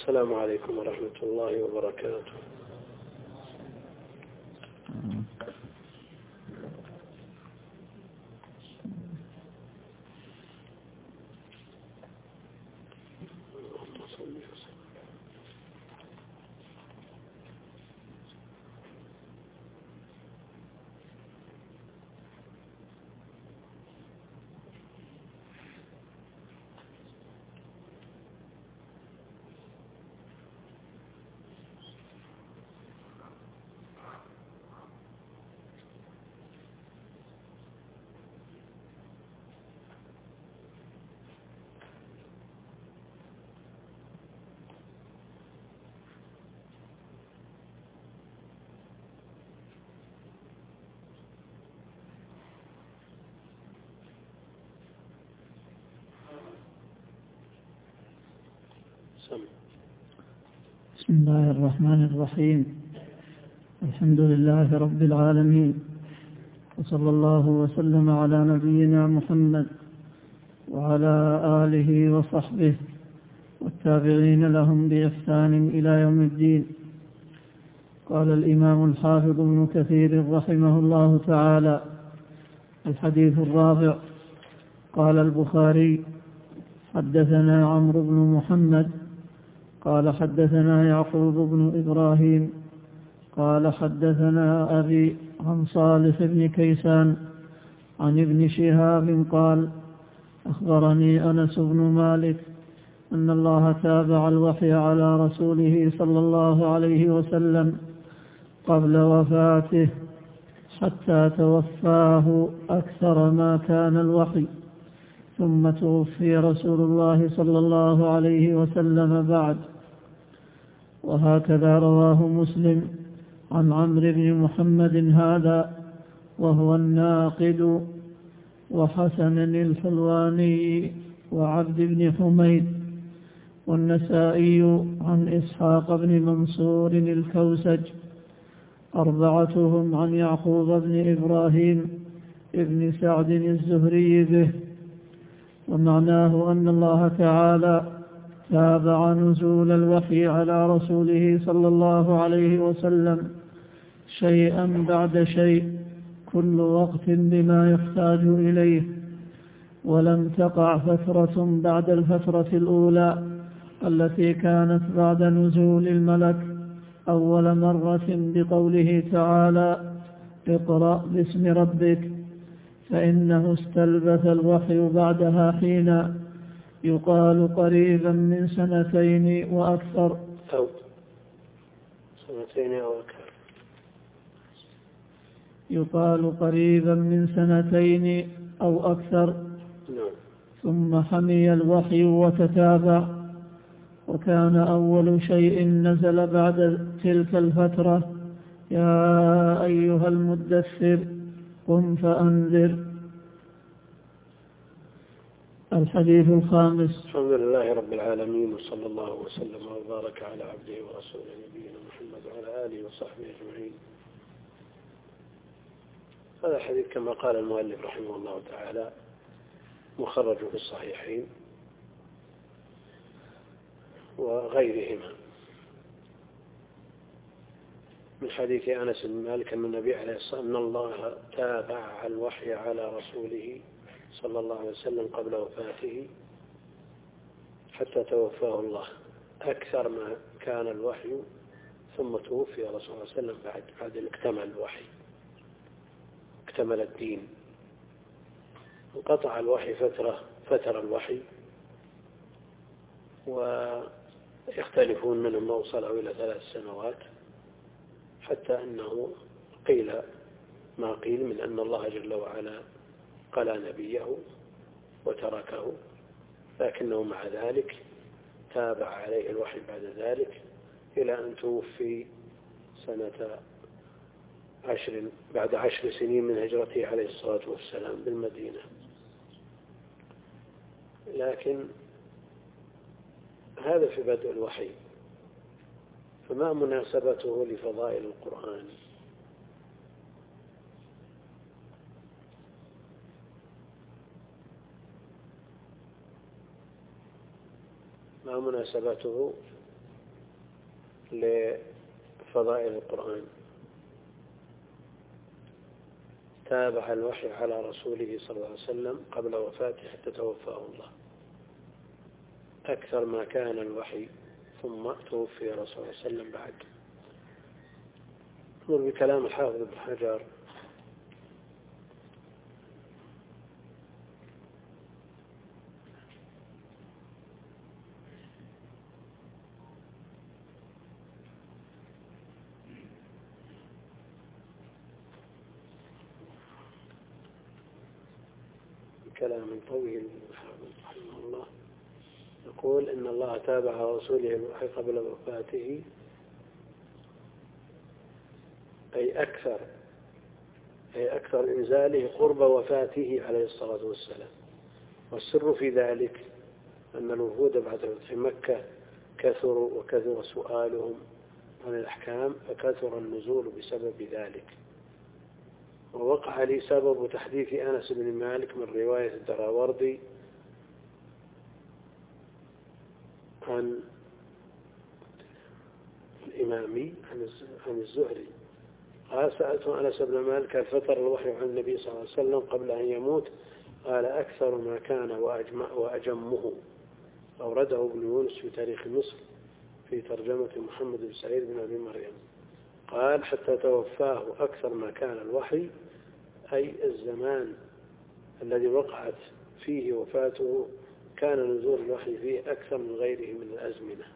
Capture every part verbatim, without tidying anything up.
السلام عليكم ورحمة الله وبركاته. بسم الله الرحمن الرحيم. الحمد لله رب العالمين، وصلى الله وسلم على نبينا محمد وعلى آله وصحبه والتابعين لهم بإحسان إلى يوم الدين. قال الإمام الحافظ ابن كثير رحمه الله تعالى: الحديث الرابع. قال البخاري: حدثنا عمرو بن محمد قال حدثنا يعقوب بن إبراهيم قال حدثنا أبي عن صالح بن كيسان عن ابن شهاب قال: أخبرني أنس بن مالك أن الله تابع الوحي على رسوله صلى الله عليه وسلم قبل وفاته حتى توفاه أكثر ما كان الوحي، ثم توفي رسول الله صلى الله عليه وسلم بعد. وهكذا رواه مسلم عن عمرو بن محمد هذا وهو الناقد، وحسن الحلواني وعبد بن حميد، والنسائي عن إسحاق بن منصور الكوسج، أربعتهم عن يعقوب بن إبراهيم ابن سعد الزهري به. ومعناه أن الله تعالى تابع نزول الوحي على رسوله صلى الله عليه وسلم شيئا بعد شيء، كل وقت بما يحتاج إليه، ولم تقع فترة بعد الفترة الأولى التي كانت بعد نزول الملك أول مرة بقوله تعالى: اقرأ باسم ربك، فإنه استلبث الوحي بعدها حينا، يقال قريبا من سنتين وأكثر أو سنتين أو أكثر يقال قريبا من سنتين أو أكثر نعم. ثم حمي الوحي وتتابع، وكان أول شيء نزل بعد تلك الفترة: يا أيها المدثر قم فأنذر. الحديث الخامس. الحمد لله رب العالمين، وصلى الله وسلم وبارك على عبده ورسوله نبينا محمد وعلى آله وصحبه أجمعين. هذا الحديث كما قال المؤلف رحمه الله تعالى مخرج في الصحيحين وغيرهما من حديث أنس بن مالك أن النبي عليه الصلاة والسلام أن الله تابع الوحي على رسوله صلى الله عليه وسلم قبل وفاته حتى توفاه الله أكثر ما كان الوحي، ثم توفي رسول الله صلى الله عليه وسلم بعد بعد اكتمل الوحي، اكتمل الدين. انقطع الوحي فترة فتر الوحي، ويختلفون منهم ما وصلوا إلى ثلاث سنوات، حتى أنه قيل ما قيل من أن الله جل وعلا قلى نبيه وتركه، لكنه مع ذلك تابع عليه الوحي بعد ذلك إلى أن توفي سنة عشر بعد عشر سنين من هجرته عليه الصلاة والسلام بالمدينة. لكن هذا في بدء الوحي، فما مناسبته لفضائل القرآن؟ ما مناسبته لفضائل القرآن تابع الوحي على رسوله صلى الله عليه وسلم قبل وفاته حتى توفاه الله أكثر ما كان الوحي، ثم توفي رسول الله صلى الله عليه وسلم بعد. نظر بكلام الحافظ ابن حجر: كلام طويل رحمه الله، يقول إن الله تابع رسوله الوحي قبل وفاته، أي أكثر أي أكثر إنزاله قرب وفاته عليه الصلاة والسلام. والسر في ذلك أن الوفود بعد فتح مكة كثروا وكثر سؤالهم عن الأحكام، فكثر النزول بسبب ذلك. ووقع لي سبب تحديث أنس بن مالك من رواية الدراوردي عن الإمامي عن الزهري قال: سألت أنس بن مالك: فتر الوحي عن النبي صلى الله عليه وسلم قبل أن يموت؟ قال: أكثر ما كان وأجمه. أورده ابن يونس في تاريخ مصر في ترجمة محمد بن سعيد بن أبي مريم. قال: حتى توفاه أكثر ما كان الوحي، أي الزمان الذي وقعت فيه وفاته كان نزول الوحي فيه أكثر من غيره من الأزمنة.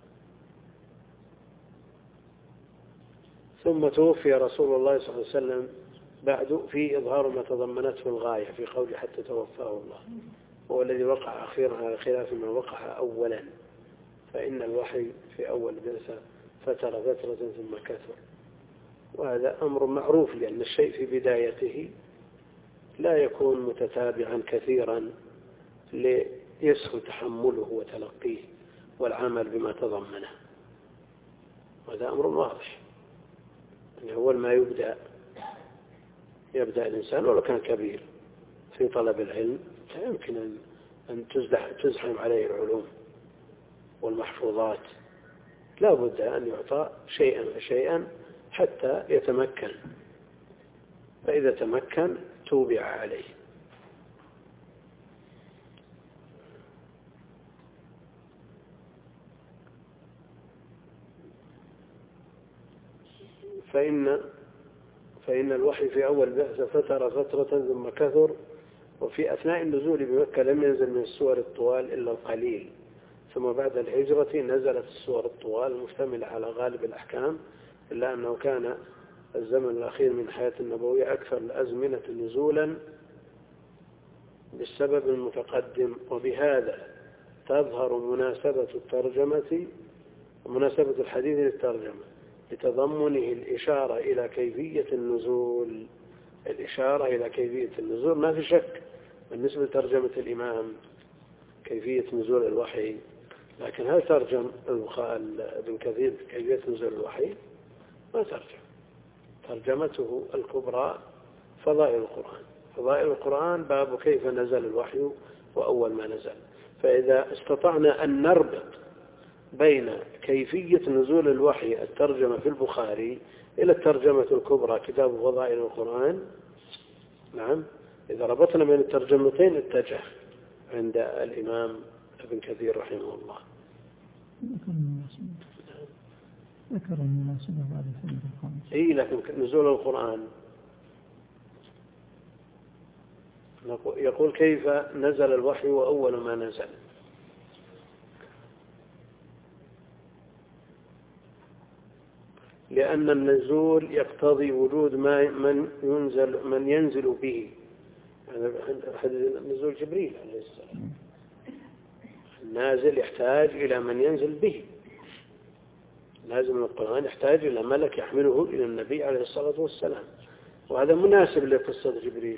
ثم توفي رسول الله صلى الله عليه وسلم بعد في إظهار ما تضمنته الغاية في قول حتى توفاه الله، هو الذي وقع أخيرا على خلاف ما وقع أولا، فإن الوحي في أول بعثة فتر فترة ثم كثر، وهذا أمر معروف، لأن الشيء في بدايته لا يكون متتابعا كثيرا ليسهل تحمله وتلقيه والعمل بما تضمنه. وهذا أمر واضح، يعني أول ما يبدأ يبدأ الإنسان ولو كان كبير في طلب العلم لا يمكن أن تزحم عليه العلوم والمحفوظات، لا بد أن يعطى شيئا فشيئا حتى يتمكن، فإذا تمكن توبع عليه. فإن فإن الوحي في أول بعثة فتر فترة ثم كثر، وفي أثناء النزول بمكة لم ينزل من السور الطوال إلا القليل، ثم بعد الهجرة نزلت السور الطوال المشتملة على غالب الأحكام، إلا أنه كان الزمن الأخير من حياة النبوية أكثر الأزمنة نزولا بالسبب المتقدم. وبهذا تظهر مناسبة الترجمة ومناسبة الحديث للترجمة لتضمنه الإشارة إلى كيفية النزول. الإشارة إلى كيفية النزول ما في شك بالنسبة لترجمة الإمام كيفية نزول الوحي، لكن هل ترجم ابن كثير كيفية نزول الوحي؟ ما ترجم. ترجمته الكبرى فضائل القرآن. فضائل القرآن باب كيف نزل الوحي وأول ما نزل. فإذا استطعنا أن نربط بين كيفية نزول الوحي الترجمة في البخاري إلى الترجمة الكبرى كتاب فضائل القرآن، نعم، إذا ربطنا بين الترجمتين اتجه عند الإمام ابن كثير رحمه الله. ذكر المناسبة بعد سنة الخامس. إيه، لكن نزول القرآن يقول كيف نزل الوحي وأول ما نزل. لأن النزول يقتضي وجود ما من ينزل من ينزل به، يعني نزول جبريل عليه السلام، النازل يحتاج إلى من ينزل به. لازم القرآن يحتاج إلى ملك يحمله إلى النبي عليه الصلاة والسلام، وهذا مناسب لقصة جبريل.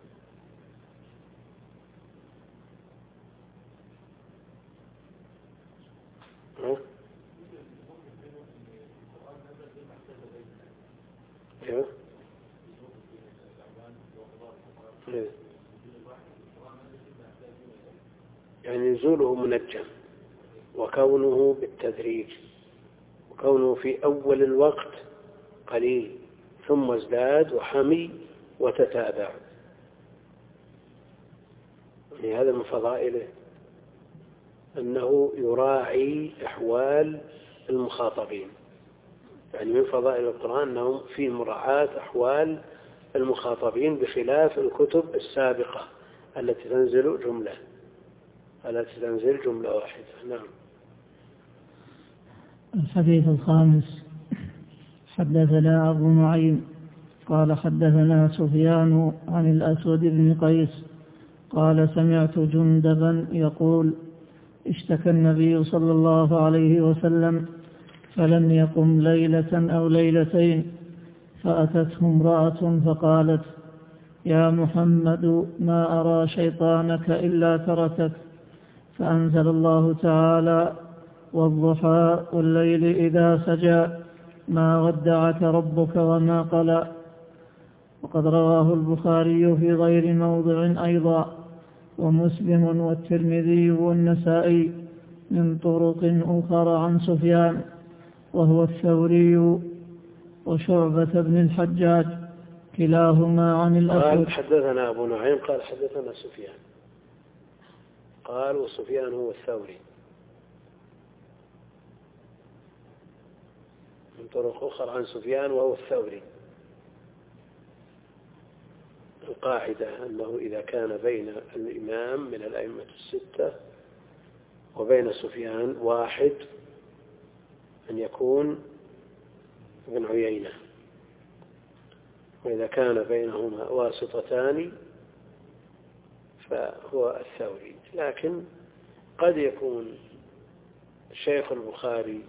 ها؟ ايوه يعني نزوله منجم وكونه بالتدريج كونه في أول الوقت قليل ثم ازداد وحمي وتتابع، يعني هذا من فضائله أنه يراعي أحوال المخاطبين. يعني من فضائل القرآن أنه في مراعاة أحوال المخاطبين بخلاف الكتب السابقة التي تنزل جملة التي تنزل جملة واحدة. نعم. الحديث الخامس: حدثنا أبو نعيم قال حدثنا سفيان عن الأسود بن قيس قال سمعت جندبا يقول: اشتكى النبي صلى الله عليه وسلم فلم يقم ليلة أو ليلتين، فأتته امرأة فقالت: يا محمد ما أرى شيطانك إلا تركك، فأنزل الله تعالى: والضحى والليل إذا سجى ما ودعك ربك وما قلى. وقد رواه البخاري في غير موضع أيضا، ومسلم والترمذي والنسائي من طرق أخرى عن سفيان وهو الثوري وشعبة بن الحجاج كلاهما عن الأسود. قال حدثنا أبو نعيم قال حدثنا سفيان، قال وسفيان هو الثوري، من طرق أخرى عن سفيان وهو الثوري. القاعدة أنه إذا كان بين الإمام من الأئمة الستة وبين سفيان واحد أن يكون ابن عيينة، وإذا كان بينهما واسطتان فهو الثوري. لكن قد يكون الشيخ البخاري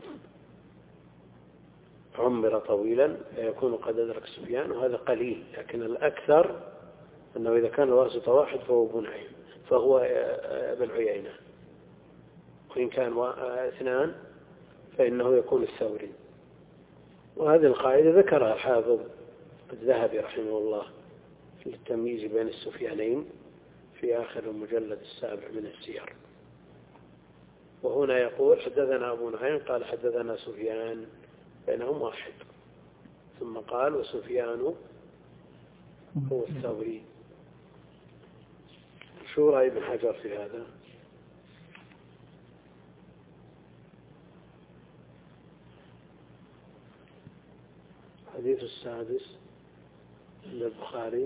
عمر طويلا فيكون قد أدرك سفيان، وهذا قليل، لكن الأكثر أنه إذا كان الواسطة واحد فهو ابن عيينة فهو ابن عيينة، وإن كان اثنان فإنه يكون الثوري. وهذه القاعدة ذكرها الحافظ الذهبي رحمه الله في التمييز بين السفيانين في آخر المجلد السابع من السير. وهنا يقول حدثنا أبو نعيم قال حدثنا سفيان بينهم واحد، ثم قال وسفيان هو الثوري. شو رأي ابن حجر في هذا؟ الحديث السادس للبخاري: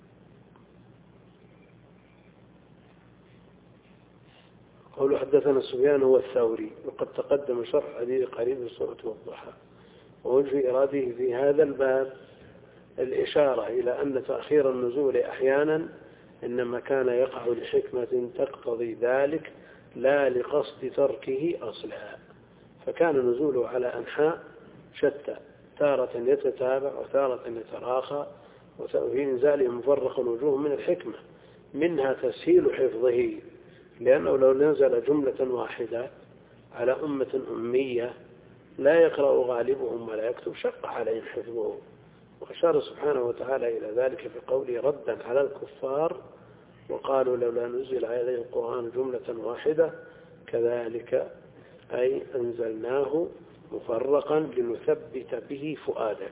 قوله حدثنا سفيان هو الثوري، وقد تقدم شرح حديث قريب من سورة والضحى. ووجه إراده في هذا الباب الإشارة إلى أن تأخير النزول أحيانا إنما كان يقع لحكمة تقتضي ذلك لا لقصد تركه أصلا، فكان نزوله على أنحاء شتى، تارة يتتابع وتارة يتراخى، وفي نزاله مفرق الوجوه من الحكمة، منها تسهيل حفظه، لأنه لو نزل جملة واحدة على أمة أمية لا يقرأ غالبهم ولا يكتب شق عليهم حفظه. وأشار سبحانه وتعالى إلى ذلك في قوله ردا على الكفار وقالوا لولا نزل عليه القرآن جملة واحدة كذلك أي أنزلناه مفرقا لنثبت به فؤادك.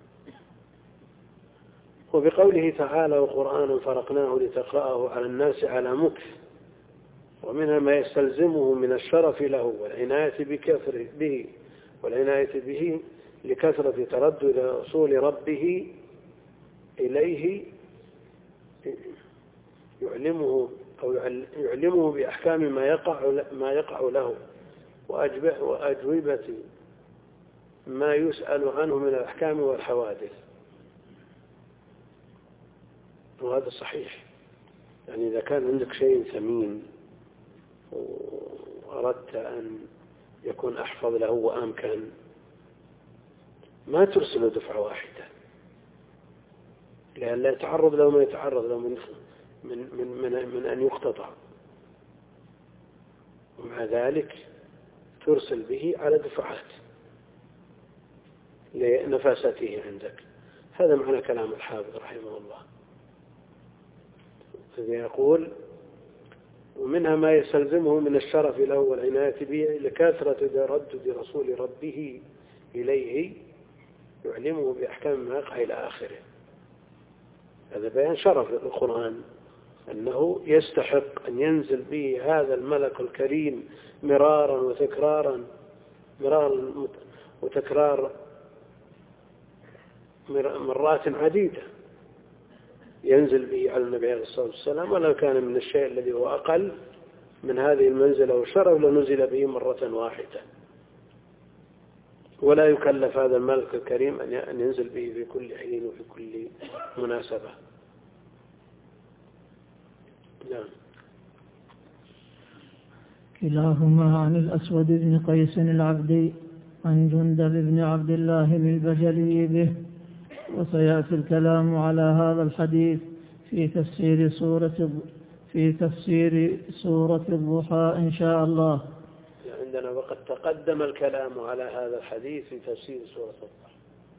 وبقوله تعالى وقرآنا فرقناه لتقرأه على الناس على مكث، ومنها ما يستلزمه من الشرف له والعناية بكثره به والعناية به لكثرة تردد رسول ربه إليه يعلمه أو يعلمه بأحكام ما يقع ما يقع له وأجوبة ما يسأل عنه من الأحكام والحوادث. وهذا صحيح، يعني إذا كان عندك شيء ثمين وأردت أن يكون أحفظ له وأمكن ما ترسله دفعة واحدة، لأن لا يتعرض له ما يتعرض له من من من من, من أن يقتطع، ومع ذلك ترسل به على دفعات لنفاسته عندك. هذا معنى كلام الحافظ رحمه الله، يقول ومنها ما يستلزمه من الشرف له والعناية به لكثرة تردد رسول ربه إليه يعلمه بأحكام ما يقع إلى آخره. هذا بيان شرف القرآن أنه يستحق أن ينزل به هذا الملك الكريم مرارا وتكرارا مرارا وتكرار مرات عديدة، ينزل به على النبي عليه الصلاة والسلام، ولو كان من الشيء الذي هو أقل من هذه المنزلة والشرف لنزل به مرة واحدة، ولا يكلف هذا الملك الكريم أن ينزل به في كل حين وفي كل مناسبة. نعم. كلاهما عن الأسود بن قيس العبدي عن جندب بن عبد الله البجلي به. وسيأتي الكلام على هذا الحديث في تفسير سورة في تفسير سورة الضحى إن شاء الله. عندنا وقد تقدم الكلام على هذا الحديث في تفسير سورة الضحى،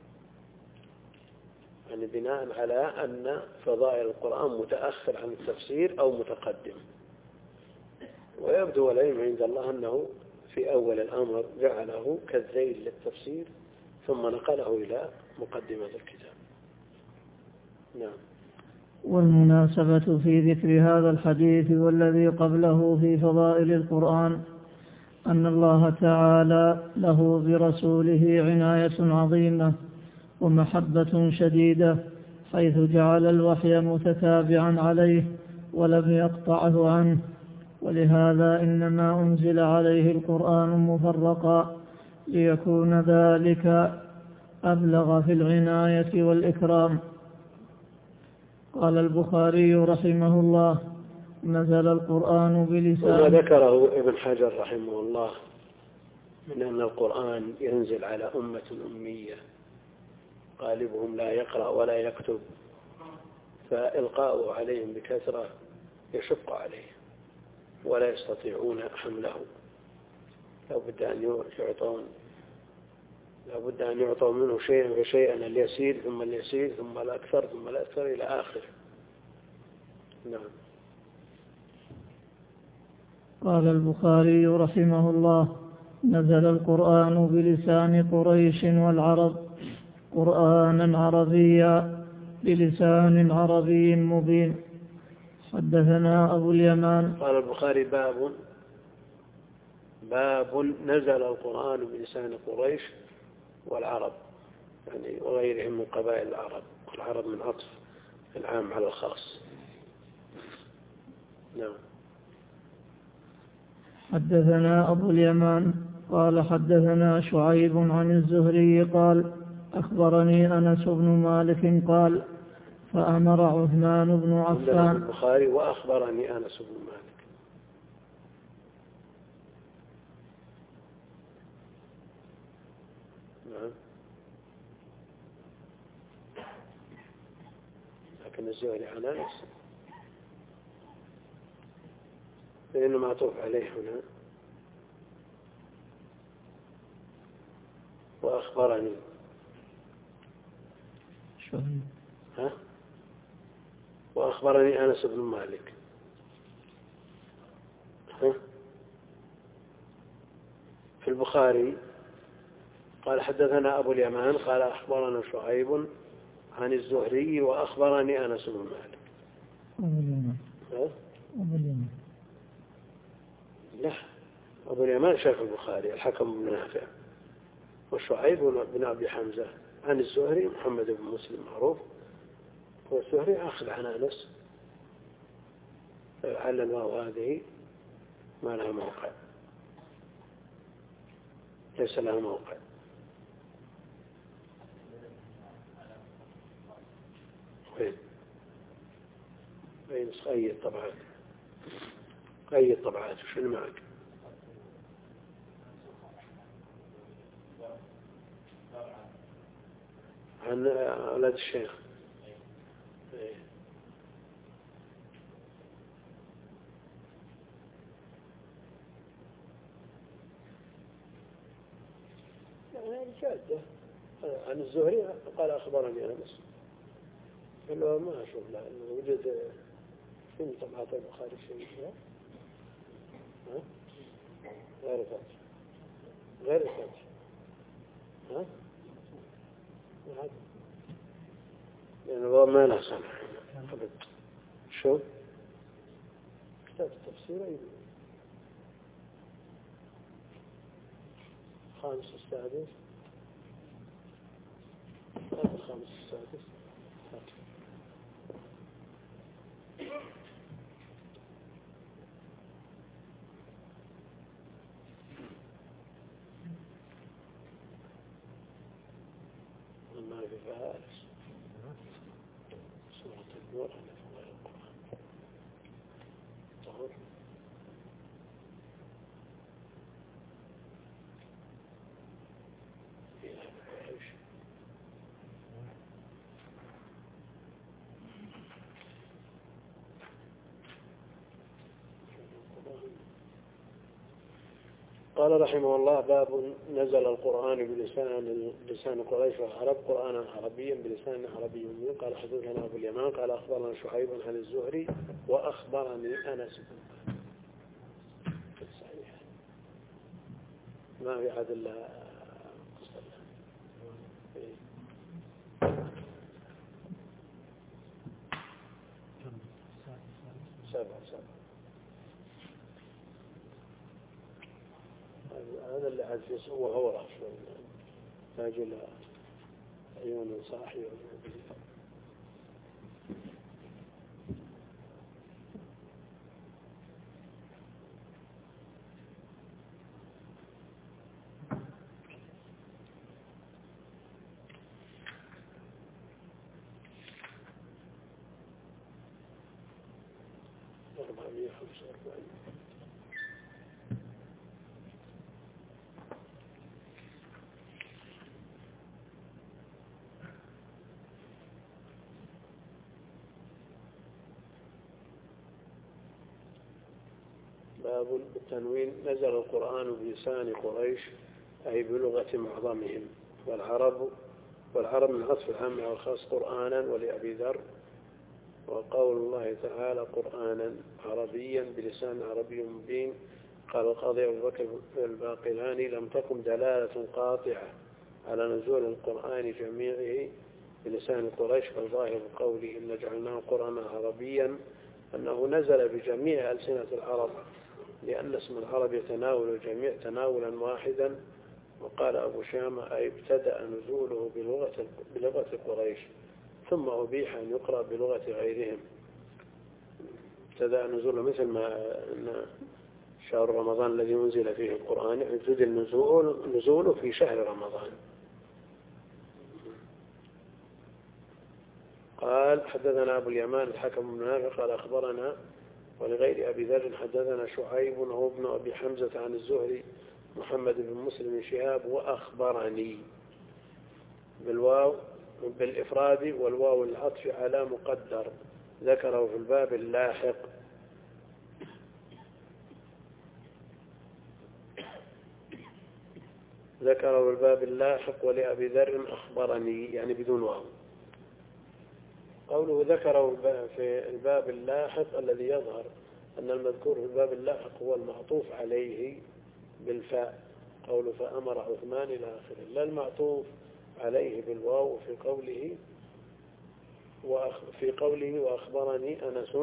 يعني بناء على أن فضائل القرآن متأخر عن التفسير أو متقدم. ويبدو العلم عند الله أنه في أول الأمر جعله كالذيل للتفسير ثم نقله إلى مقدمة الكتاب. نعم. والمناسبة في ذكر هذا الحديث والذي قبله في فضائل القرآن أن الله تعالى له برسوله عناية عظيمة ومحبة شديدة، حيث جعل الوحي متتابعا عليه ولم يقطعه عنه، ولهذا إنما أنزل عليه القرآن مفرقا ليكون ذلك أبلغ في العناية والإكرام. قال البخاري رحمه الله: نزل القرآن بلسان. وما ذكره ابن حجر رحمه الله من أن القرآن ينزل على أمة أمية غالبهم لا يقرأ ولا يكتب، فإلقاؤه عليهم بكثرة يشق عليه ولا يستطيعون حمله. لا بد أن يعطون لا بد أن يعطوا منه شيئا فشيئا، اليسير ثم اليسير ثم الأكثر ثم الأكثر إلى آخر. نعم. قال البخاري رحمه الله: نزل القرآن بلسان قريش والعرب قرآنا عربيا بلسان عربي مبين. حدثنا أبو اليمان. قال البخاري: باب باب نزل القرآن بلسان قريش والعرب، يعني وغيرهم من قبائل العرب، والعرب من عطف العام على الخاص. نعم. حدثنا أبو اليمان قال حدثنا شعيب عن الزهري قال أخبرني أنس بن مالك قال فأمر عثمان بن عفان. البخاري: وأخبرني أنس بن مالك. نعم. لكن الزهري عن أنس لأنه معطوف عليه هنا. وأخبرني شعيب. ها؟ وأخبرني أنس بن مالك. ها؟ في البخاري قال حدثنا أبو اليمان قال أخبرنا شعيب عن الزهري وأخبرني أنس بن مالك. أبو اليمان. ها؟ أبو اليمان. لا، أبو اليمان شيخ البخاري الحكم بن نافع، وشعيب بن أبي حمزة عن الزهري محمد بن مسلم معروف، والزهري أخذ عن أنس على الواو هذه ما لها موقع، ليس لها موقع. وين وين أي الطبعات أي الطبعات وش اللي معك؟ عن أولاد الشيخ. يعني شاذة عن الزهري قال أخبرني أنس، إنه ما أشوف له إنه وجد في طبعات البخاري شيء. ها؟ غير فتح غير فتح ها؟ لأن الواو ما له سمع أبد. شو؟ كتاب التفسير أيضا خامس السادس هذا الخامس السادس ما في فارس سورة النور على فوائد القرآن طهور قال رحمه الله باب نزل القرآن بلسان لسان قريش والعرب قرآنا عربيا بلسان عربي مبين. قال حدثنا أبو اليمان قال أخبرنا شعيب عن الزهري وأخبرني أنس صحيح ما في أحد إلا سبع سبع هذا اللي عاد يسوى هو راح شوي تاج إلى عيون صاحي أربعمائة وخمسة وأربعين. باب التنوين نزل القرآن بلسان قريش أي بلغة معظمهم والعرب والعرب من عطف العام على الخاص قرآنا ولأبي ذر وقول الله تعالى قرآنا عربيا بلسان عربي مبين. قال القاضي أبو بكر الباقلاني لم تكن دلالة قاطعة على نزول القرآن جميعه بلسان قريش فالظاهر قوله إن جعلناه قرآنا عربيا أنه نزل بجميع ألسنة العرب لأن اسم العرب يتناول الجميع تناولا واحدا. وقال أبو شامة أي ابتدأ نزوله بلغة, بلغة قريش ثم أبيح أن يقرأ بلغة غيرهم. ابتدأ نزوله مثل ما شهر رمضان الذي انزل فيه القرآن ابتدأ النزول نزوله في شهر رمضان. قال حدثنا أبو اليمان الحكم بن نافع قال أخبرنا ولغير أبي ذر حدثنا شعيب وهو ابن أبي حمزة عن الزهري محمد بن مسلم شهاب وأخبرني بالواو بالإفراد والواو العطف على مقدر ذكره في الباب اللاحق. ذكره في الباب اللاحق ولأبي ذر أخبرني يعني بدون واو. قوله ذكره في الباب اللاحق الذي يظهر أن المذكور في الباب اللاحق هو المعطوف عليه بالفاء قوله فأمر عثمان إلى آخره لا المعطوف عليه بالواو. وفي قوله وفي قوله وأخبرني أنس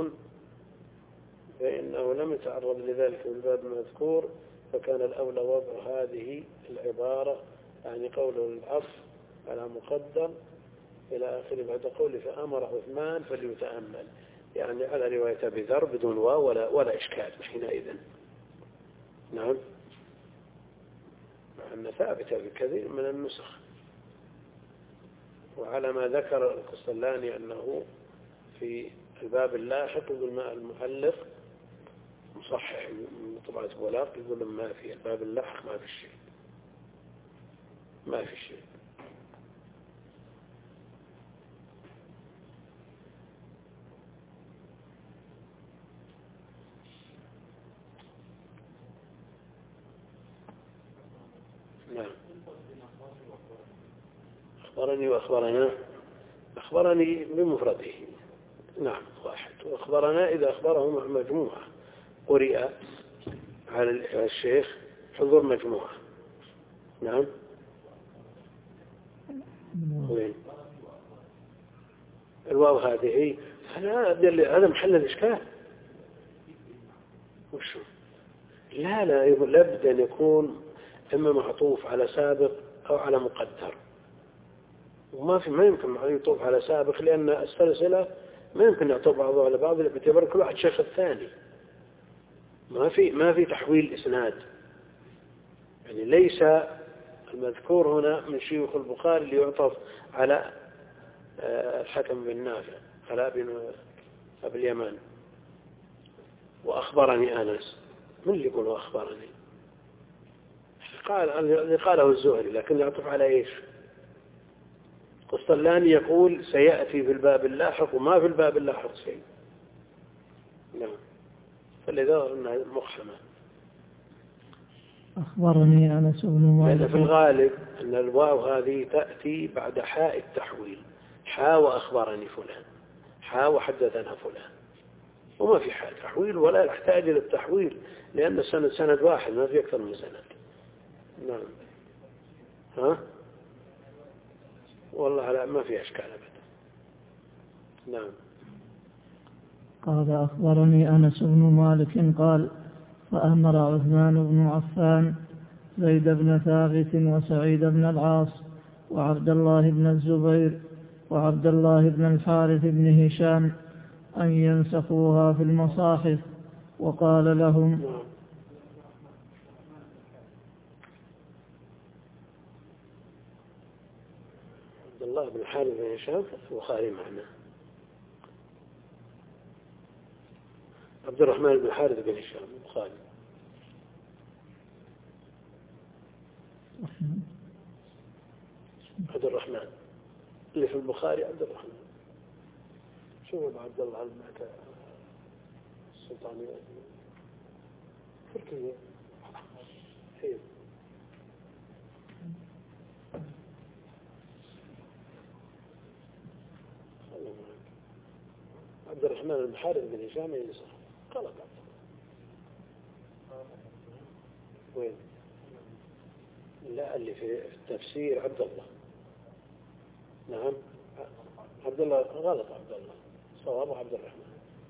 فإنه لم يتعرض لذلك في الباب المذكور فكان الأولى وضع هذه العبارة يعني قوله العطف على مقدر إلى آخره بعد قوله فأمر عثمان فليتأمل يعني على رواية أبي ذر بدون واو ولا, ولا إشكال حينئذ. نعم مع أن ثابتة بكثير من النسخ. وعلى ما ذكر القسطلاني أنه في الباب اللاحق يقول ما المعلق مصحح من طبعة بولاق يقول ما في الباب اللاحق ما في شيء ما في شيء. نعم أخبرني وأخبرنا أخبرني بمفرده نعم واحد وأخبرنا إذا أخبره مع مجموعة قرئ على الشيخ حضور مجموعة. نعم وين الواو هذه؟ هذا محل الإشكال. وشو؟ لا لا لابد أن يكون إما معطوف على سابق أو على مقدر، وما في ما يمكن يعطوف على سابق، لأن السلسلة ما يمكن يعطوف بعضها على بعض باعتبار كل واحد شيخ الثاني. ما في ما في تحويل إسناد، يعني ليس المذكور هنا من شيوخ البخاري اللي يعطف على الحكم بن نافع على ابن أبي اليمان وأخبرني أنس. من اللي يقول أخبرني؟ قال اللي قاله الزهري، لكن يعطف على إيش؟ قسطلاني يقول سيأتي في الباب اللاحق، وما في الباب اللاحق شيء. نعم، فلذا أنها مخشمة. أخبرني أنس بن مالك. في الغالب أن الواو هذه تأتي بعد حاء التحويل، حاء وأخبرني فلان، حاء وحدثنا فلان، وما في حاء تحويل ولا يحتاج للتحويل، لأن السند سند واحد ما في أكثر من سند. نعم. ها؟ والله لا، ما في أشكال أبدا. نعم. قال أخبرني أنس بن مالك قال فأمر عثمان بن عفان زيد بن ثابت وسعيد بن العاص وعبد الله بن الزبير وعبد الله بن الحارث بن هشام أن ينسخوها في المصاحف، وقال لهم عبد الله بن الحارث بن هشام في البخاري معنا. عبد الرحمن بن الحارث بن هشام البخاري. عبد الرحمن اللي في البخاري عبد الرحمن. شو ابو عبد الله المعك السلطاني تركيا. خير. عبد الرحمن بن الحارث بن هشام ينصر غلط. عبد الله وين؟ لا، اللي في التفسير عبد الله. نعم عبد الله غلط. عبد الله صواب عبد الرحمن.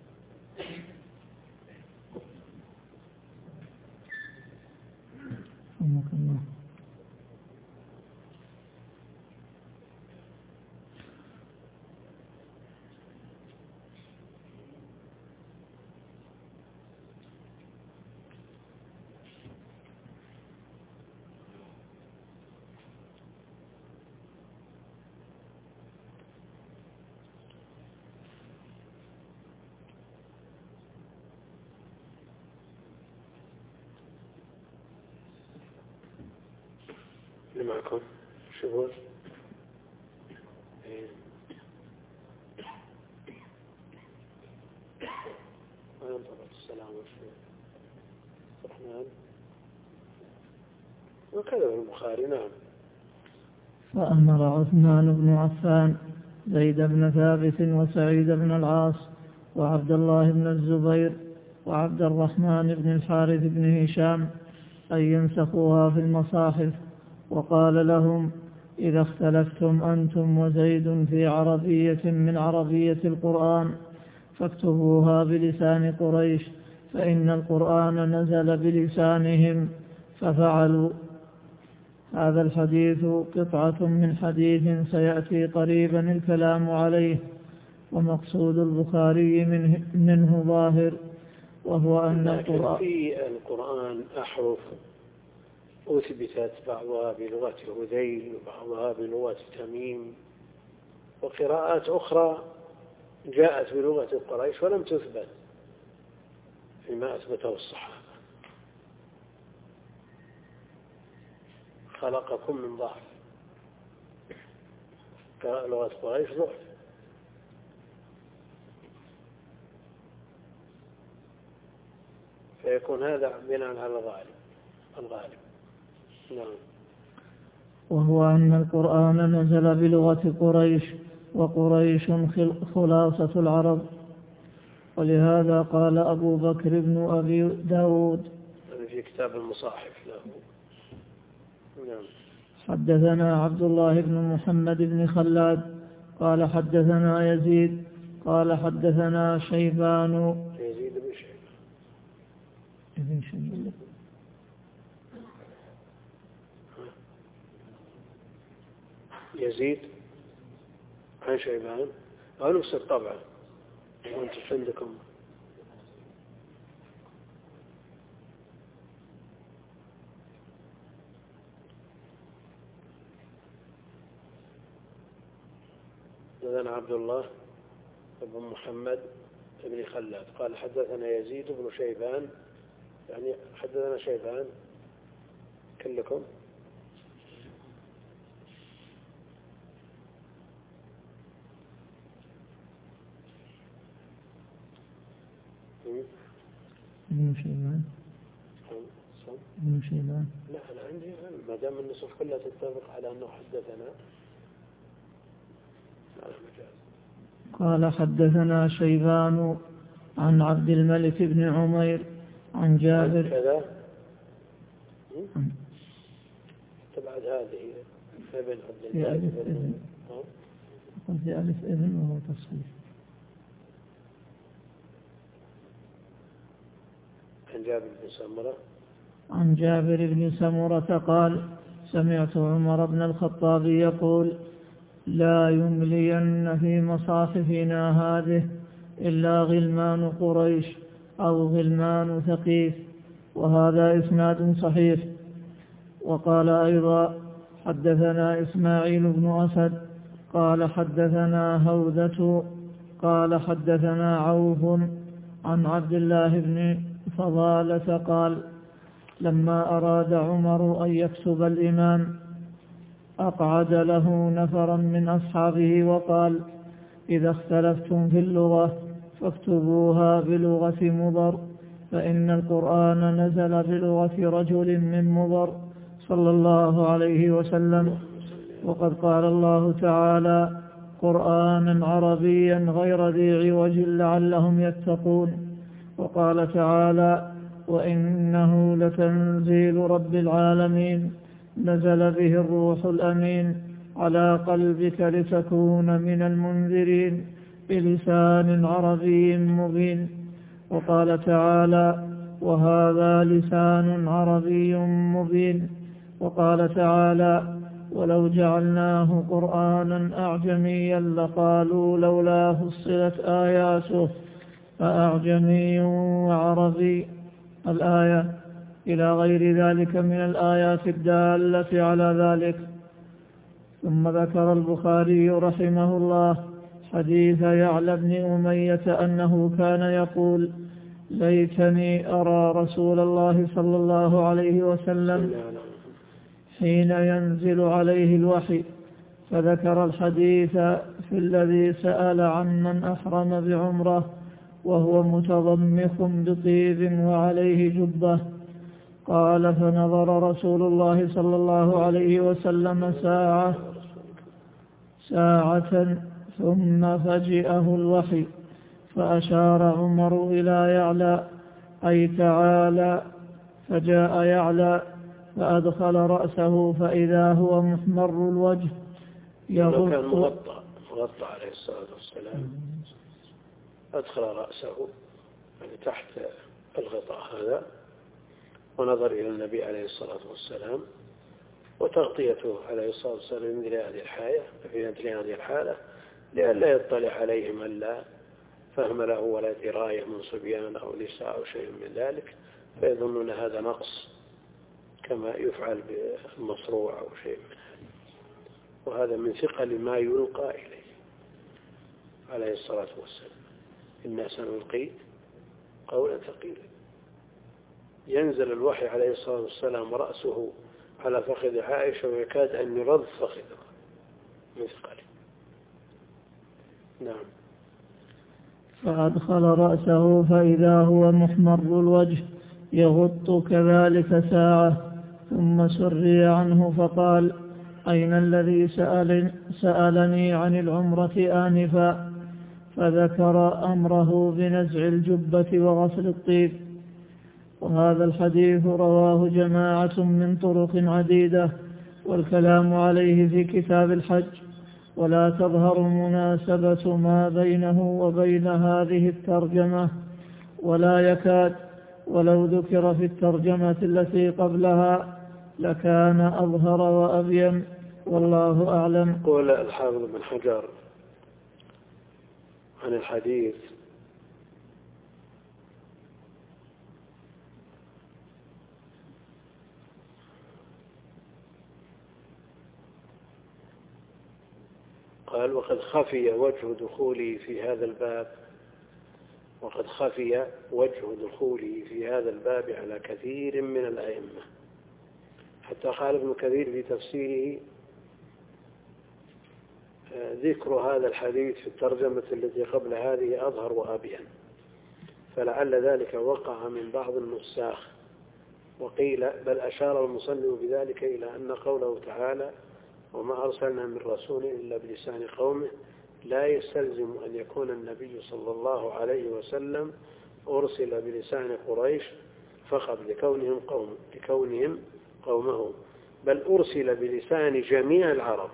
اللي معكم شغل ايه وينطبق السلام والشيء الرحمن وكذا في البخاري. نعم. فأمر عثمان بن عفان زيد بن ثابت وسعيد بن العاص وعبد الله بن الزبير وعبد الرحمن بن الحارث بن هشام أن ينسخوها في المصاحف، وقال لهم إذا اختلفتم أنتم وزيد في عربية من عربية القرآن فاكتبوها بلسان قريش، فإن القرآن نزل بلسانهم، ففعلوا. هذا الحديث قطعة من حديث سيأتي قريبا الكلام عليه، ومقصود البخاري منه, منه ظاهر، وهو أن القرآن في القرآن أحرف أثبتت بعضها بلغة هذيل وبعضها بلغة تميم، وقراءات أخرى جاءت بلغة قريش ولم تثبت فيما أثبته الصحابة. خلقكم من ضعف، قراءة لغة قريش ضعف. فيكون هذا بناء على الغالب. الغالب نعم. وهو أن القرآن نزل بلغة قريش، وقريش خلاصة العرب، ولهذا قال أبو بكر بن أبي داود في كتاب المصاحف له. نعم. حدثنا عبد الله بن محمد بن خلاد قال حدثنا يزيد قال حدثنا شيبان يزيد بن شيبان يزيد عن شيبان أو نفس الطبع وأنت عندكم حدثنا عبد الله بن محمد بن خلاد قال حدثنا يزيد بن شيبان يعني حدثنا شيبان كلكم ابن شيبان ابن شيبان لا أنا عندي ما دام النصوص كلها تتفق على أنه حدثنا قال حدثنا شيبان عن عبد الملك بن عمير عن جابر كذا تبعد هذه ابن عبد الملك ابن قلت في ألف ابن وهو تصحيح عن جابر بن سمرة عن جابر بن سمرة قال سمعت عمر بن الخطاب يقول لا يملين في مصاحفنا هذه إلا غلمان قريش أو غلمان ثقيف وهذا إسناد صحيح. وقال أيضا حدثنا إسماعيل بن أسد قال حدثنا هوذة قال حدثنا عوف عن عبد الله بن فضالة قال لما أراد عمر أن يكتب الإمام أقعد له نفرا من أصحابه وقال إذا اختلفتم في اللغة فاكتبوها بلغة مضر فإن القرآن نزل بلغة رجل من مضر صلى الله عليه وسلم. وقد قال الله تعالى قرآنا عربيا غير ذي عوج لعلهم يتقون. وقال تعالى وإنه لتنزيل رب العالمين نزل به الروح الأمين على قلبك لتكون من المنذرين بلسان عربي مبين. وقال تعالى وهذا لسان عربي مبين. وقال تعالى ولو جعلناه قرآنا أعجميا لقالوا لولا فصلت آياته فأعجمي وعربي الآية إلى غير ذلك من الآيات الدالة على ذلك. ثم ذكر البخاري رحمه الله حديث يعلى بن أمية أنه كان يقول ليتني أرى رسول الله صلى الله عليه وسلم حين ينزل عليه الوحي، فذكر الحديث في الذي سأل عن من أحرم بعمره وهو متضمخ بطيب وعليه جبة. قال فنظر رسول الله صلى الله عليه وسلم ساعة ساعة ثم فجئه الوحي فأشار عمر إلى يعلى أي تعالى، فجاء يعلى فأدخل رأسه فإذا هو محمر الوجه يغط كان مغطى مغطى عليه الصلاة والسلام، أدخل رأسه يعني تحت الغطاء هذا ونظر إلى النبي عليه الصلاة والسلام، وتغطيته عليه الصلاة والسلام في مثل هذه الحالة في مثل هذه الحالة لئلا يطلع عليه من لا فهم له ولا دراية من صبيان أو نساء أو شيء من ذلك، فيظنون هذا نقص كما يفعل بالمصروع أو شيء من هذا، وهذا من ثقل ما يلقى إليه عليه الصلاة والسلام. إنا سنلقي قولا ثقيلا. ينزل الوحي عليه الصلاة والسلام رأسه على فخذ عائشة ويكاد أن يرض فخذها من ثقله. نعم. فأدخل رأسه فإذا هو محمر الوجه يغط كذلك ساعة، ثم سري عنه فقال أين الذي سأل سألني عن العمرة آنفا؟ فذكر أمره بنزع الجبة وغسل الطيب. وهذا الحديث رواه جماعة من طرق عديدة والكلام عليه في كتاب الحج، ولا تظهر مناسبة ما بينه وبين هذه الترجمة ولا يكاد، ولو ذكر في الترجمة التي قبلها لكان أظهر وأبين، والله أعلم. قول الحافظ بن حجر عن الحديث: قال: وقد خفي وجه دخوله في هذا الباب وقد خفي وجه دخوله في هذا الباب على كثير من الأئمة، حتى قال ابن كثير في تفسيره: ذكر هذا الحديث في الترجمة التي قبل هذه أظهر وأبين، فلعل ذلك وقع من بعض النساخ. وقيل بل أشار المصنف بذلك إلى أن قوله تعالى: وما أرسلنا من رسول إلا بلسان قومه، لا يستلزم أن يكون النبي صلى الله عليه وسلم أرسل بلسان قريش فقط لكونهم قوم لكونهم قومه، بل أرسل بلسان جميع العرب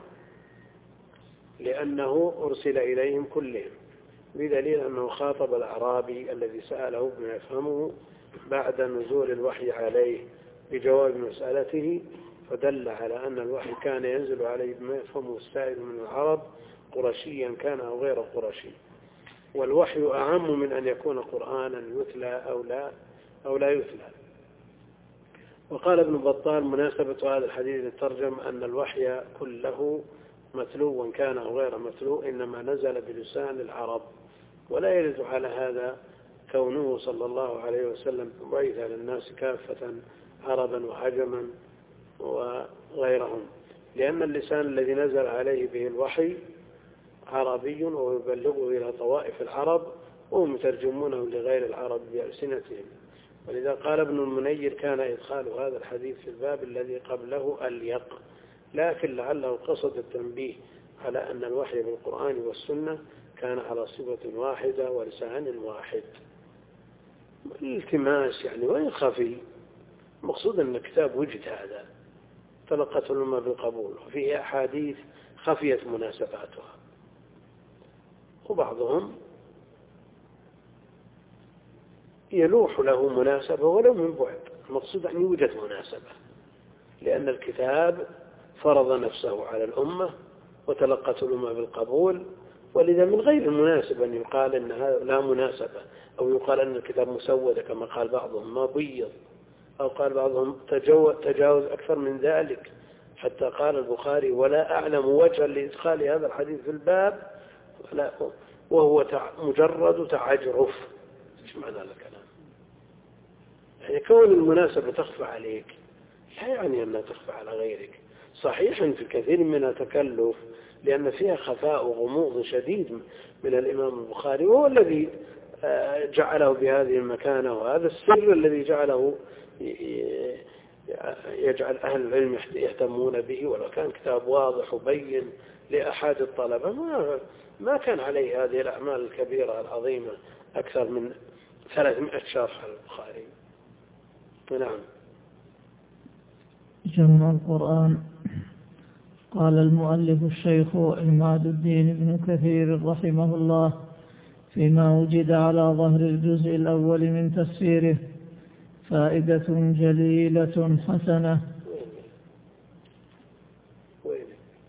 لأنه أرسل إليهم كلهم، بدليل أنه خاطب الأعرابي الذي سأله بما يفهمه بعد نزول الوحي عليه بجواب مسألته، فدل على أن الوحي كان ينزل عليه بما يفهمه السائل من العرب، قرشيا كان أو غير قرشي، والوحي أعم من أن يكون قرآنا يتلى أو لا أو لا يتلى. وقال ابن بطال: مناسبة هذا الحديث للترجم أن الوحي كله متلو كان أو غير متلو إنما نزل بلسان العرب، ولا يرد على هذا كونه صلى الله عليه وسلم بعث للناس كافة عربا وعجما وغيرهم، لأن اللسان الذي نزل عليه به الوحي عربي ويبلغه إلى طوائف العرب وهم يترجمونه لغير العرب بألسنتهم. ولذا قال ابن المنير: كان إدخال هذا الحديث في الباب الذي قبله أليق، لكن لعله قصد التنبيه على أن الوحي بالقرآن والسنة كان على صفة واحدة ولسان واحد. الالتماس يعني وين خفي، مقصود أن الكتاب وجد هذا تلقته الأمة بالقبول، وفيه أحاديث خفيت مناسباتها، وبعضهم يلوح له مناسبة ولو من بعد، المقصود أن يوجد مناسبة، لأن الكتاب فرض نفسه على الأمة وتلقته الأمة بالقبول، ولذا من غير المناسبة أن يقال أنها لا مناسبة، أو يقال أن الكتاب مسودة كما قال بعضهم ما بيض، أو قال بعضهم تجاوز أكثر من ذلك، حتى قال البخاري: ولا أعلم وجها لإدخال هذا الحديث في الباب وهو مجرد تعجرف. ايش معنى هذا الكلام؟ يعني كون المناسبة تخفى عليك لا يعني أنها تخفى على غيرك. صحيح في كثير منها تكلف لأن فيها خفاء وغموض شديد من الإمام البخاري، وهو الذي جعله بهذه المكانة، وهذا السر الذي جعله يجعل أهل العلم يهتمون به. ولو كان كتاب واضح وبين لأحد الطلبة ما ما كان عليه هذه الأعمال الكبيرة العظيمة، أكثر من ثلاثمائة شرح البخاري. نعم. جمع القرآن. قال المؤلف الشيخ عماد الدين بن كثير رحمه الله فيما وجد على ظهر الجزء الأول من تفسيره فائدة جليلة حسنة. وين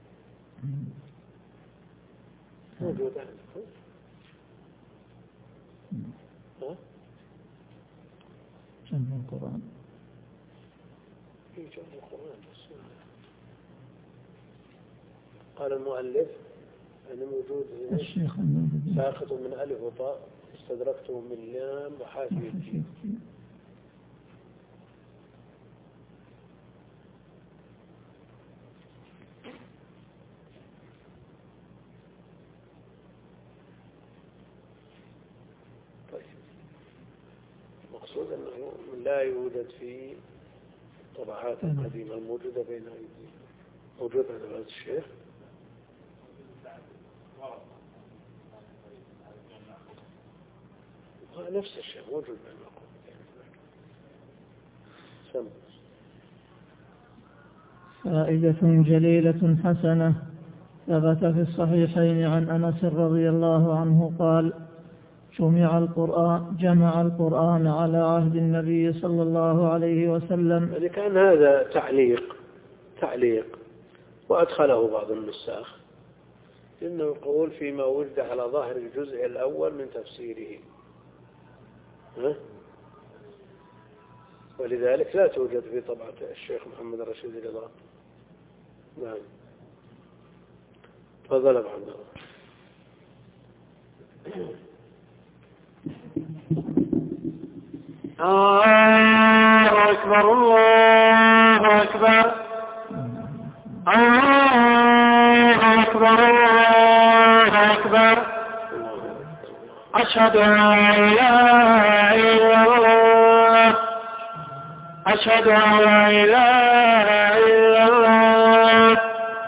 موجود عندكم؟ ها؟ جمع القرآن. في جمع القرآن بس. قال المؤلف أنه موجود الشيخ ساقط من ألف وطاء استدركته من لام وحاشية الجيم. طيب، المقصود أنه لا يوجد في الطبعات القديمة الموجودة بين أيدينا. موجود عند هذا الشيخ نفس الشيء موجود بين سم. فائدة جليلة حسنة. ثبت في الصحيحين عن أنس رضي الله عنه قال: جمع القرآن, جمع القرآن على عهد النبي صلى الله عليه وسلم. يعني كان هذا تعليق تعليق وأدخله بعض النساخ، إنه يقول فيما ورد على ظاهر الجزء الأول من تفسيره، ها؟ ولذلك لا توجد في طبعة الشيخ محمد رشيد رضا. نعم. تفضل أبو عبد الله. الله أكبر الله أكبر الله أكبر الله أكبر. أشهد أن لا إله إلا الله أشهد أن لا إله إلا الله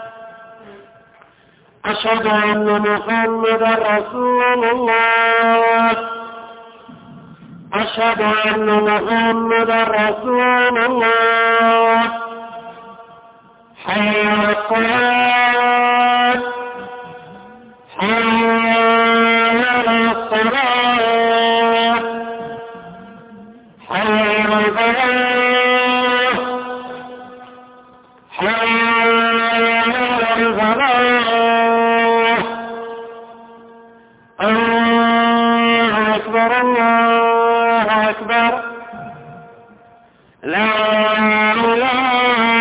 أشهد أن محمدا رسول الله أشهد أن محمدا رسول الله. حي على الصلاة حي على الصلاة حي على الفلاح حي على الفلاح. الله أكبر الله أكبر. لا إله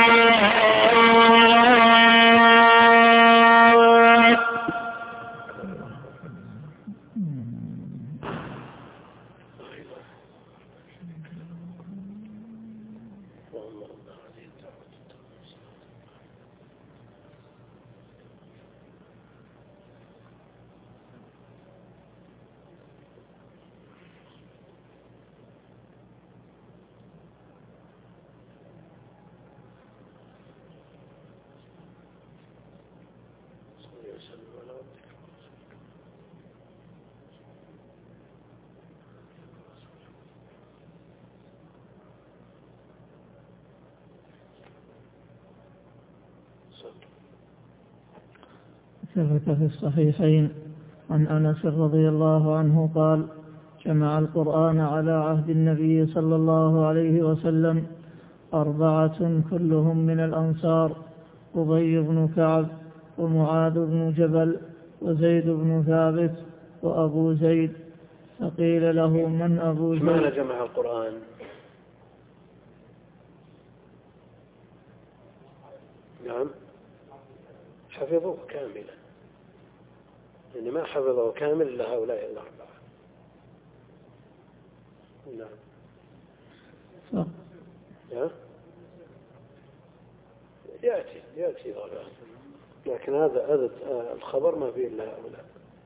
ثبت في الصحيحين عن أنس رضي الله عنه قال: جمع القرآن على عهد النبي صلى الله عليه وسلم أربعة كلهم من الأنصار: أبي بن كعب ومعاذ بن جبل وزيد بن ثابت وأبو زيد. فقيل له: من أبو زيد؟ ماذا جمع القرآن؟ نعم، حفظوه كاملا، يعني ما حفظه كامل إلا هؤلاء الأربعة. نعم. ف... يأتي يأتي ضربات، لكن هذا هذا الخبر ما فيه إلا هؤلاء.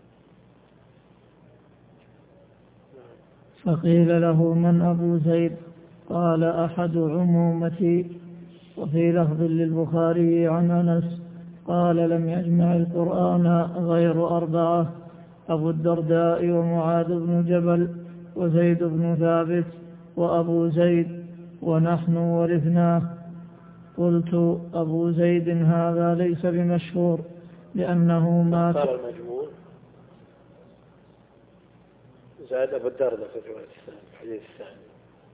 فقيل له: من أبو زيد؟ قال: أحد عمومتي. وفي لفظ للبخاري عن أنس قال: لم يجمع القرآن غير أربعة: أبو الدرداء ومعاذ بن جبل وزيد بن ثابت وأبو زيد، ونحن ورثناه. قلت: أبو زيد هذا ليس بمشهور لأنه مات. قال المجموع زاد أبو الدرداء في الرواية الثانية الحديث الثاني.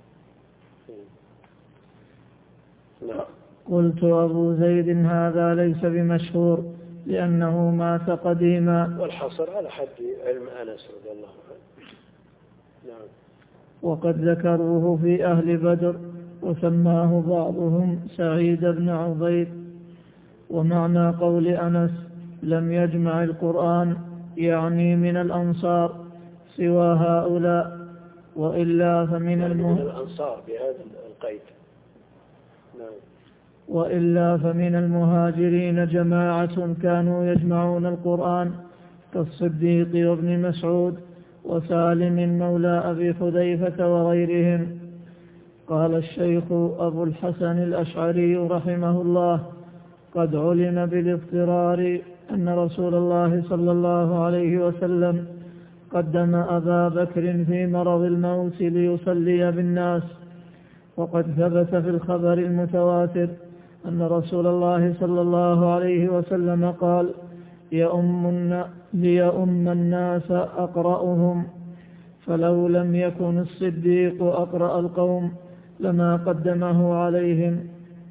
نعم. قلت: أبو زيد هذا ليس بمشهور لأنه مات قديما. والحصر على حد علم أنس رضي الله عنه. نعم. وقد ذكروه في أهل بدر وسماه بعضهم سعيد بن عبيد. ومعنى قول أنس لم يجمع القرآن يعني من الأنصار سوى هؤلاء، وإلا فمن المه... الأنصار بهذا القيد. نعم. وإلا فمن المهاجرين جماعة كانوا يجمعون القرآن كالصديق وابن مسعود وسالم مولى أبي حذيفة وغيرهم. قال الشيخ أبو الحسن الأشعري رحمه الله: قد علم بالاضطرار أن رسول الله صلى الله عليه وسلم قدم أبا بكر في مرض الموت ليصلي بالناس. وقد ثبت في الخبر المتواتر أن رسول الله صلى الله عليه وسلم قال: ليؤم ليؤم الناس أقرأهم، فلو لم يكن الصديق أقرأ القوم لما قدمه عليهم.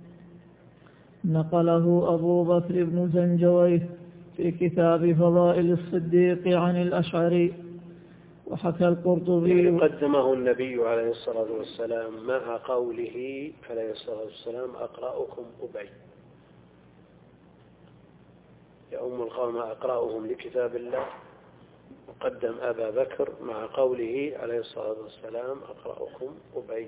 نقله أبو بكر بن زنجويه في كتاب فضائل الصديق عن الأشعري. وحكى القرطبي قدمه النبي عليه الصلاة والسلام مع قوله عليه الصلاة والسلام: أقرأكم أبي، يؤم القوم أقرأهم لكتاب الله، وقدم أبا بكر مع قوله عليه الصلاة والسلام: أقرأكم أبي.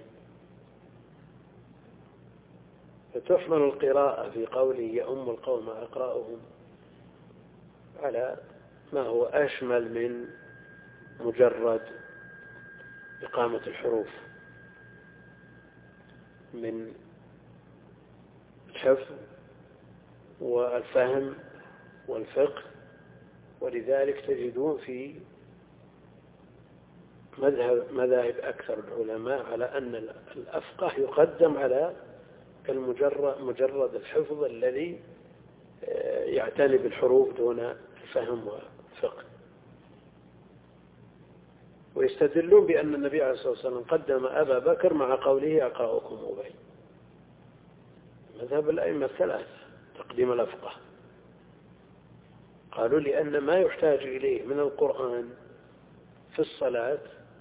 فتحمل القراءة في قوله يؤم القوم أقرأهم على ما هو أشمل من مجرد إقامة الحروف، من الحفظ والفهم والفقه. ولذلك تجدون في مذهب مذاهب أكثر العلماء على أن الأفقه يقدم على المجرد مجرد الحفظ الذي يعتني بالحروف دون الفهم والفقه. ويستدلون بأن النبي عليه الصلاة والسلام قدم أبا بكر مع قوله أقرأكم أبي. مذهب الأئمة الثلاث تقديم الأفقه. قالوا لأن ما يحتاج إليه من القرآن في الصلاة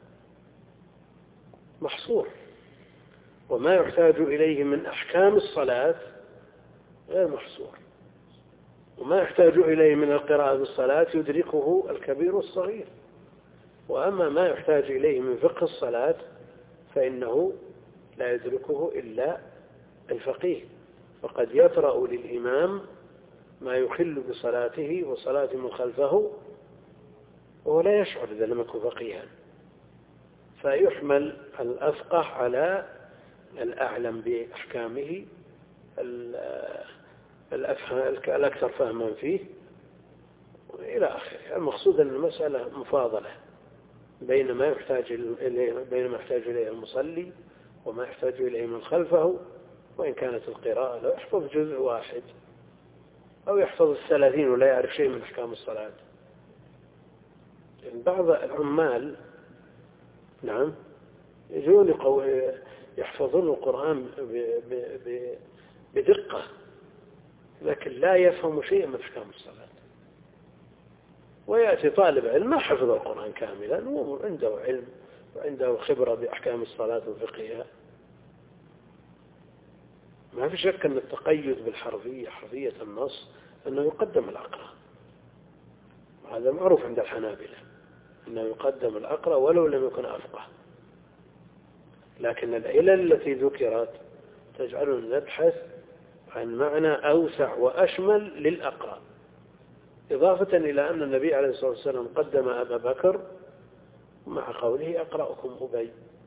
محصور، وما يحتاج إليه من أحكام الصلاة غير محصور، وما يحتاج إليه من القراءة في الصلاة يدركه الكبير والصغير. وأما ما يحتاج إليه من فقه الصلاة فإنه لا يدركه إلا الفقيه، فقد يطرأ للإمام ما يخل بصلاته وصلاة من خلفه وهو لا يشعر إذا لم يكن فقيها. فيحمل الأفقه على الأعلم بأحكامه الأكثر فهما فيه إلى آخره. المقصود أن المسألة مفاضلة بين ما يحتاج إليه بين ما يحتاج إليه المصلي وما يحتاج إليه من خلفه. وإن كانت القراءة لو يحفظ جزء واحد أو يحفظ الثلاثين ولا يعرف شيء من أحكام الصلاة. يعني بعض العمال نعم يجون يحفظون القرآن بدقة، لكن لا يفهم شيء من أحكام الصلاة. ويأتي طالب علم ما حفظ القرآن كاملا وعنده علم وعنده خبرة بأحكام الصلاة وفقهها. ما في شك أن التقيد بالحرفية حرفية النص أنه يقدم الأقرأ، هذا معروف عند الحنابلة أنه يقدم الأقرأ ولو لم يكن أفقه. لكن العلل التي ذكرت تجعلنا نبحث عن معنى أوسع وأشمل للأقرأ، إضافة إلى أن النبي عليه الصلاة والسلام قدم أبا بكر مع قوله أقرأكم أبي،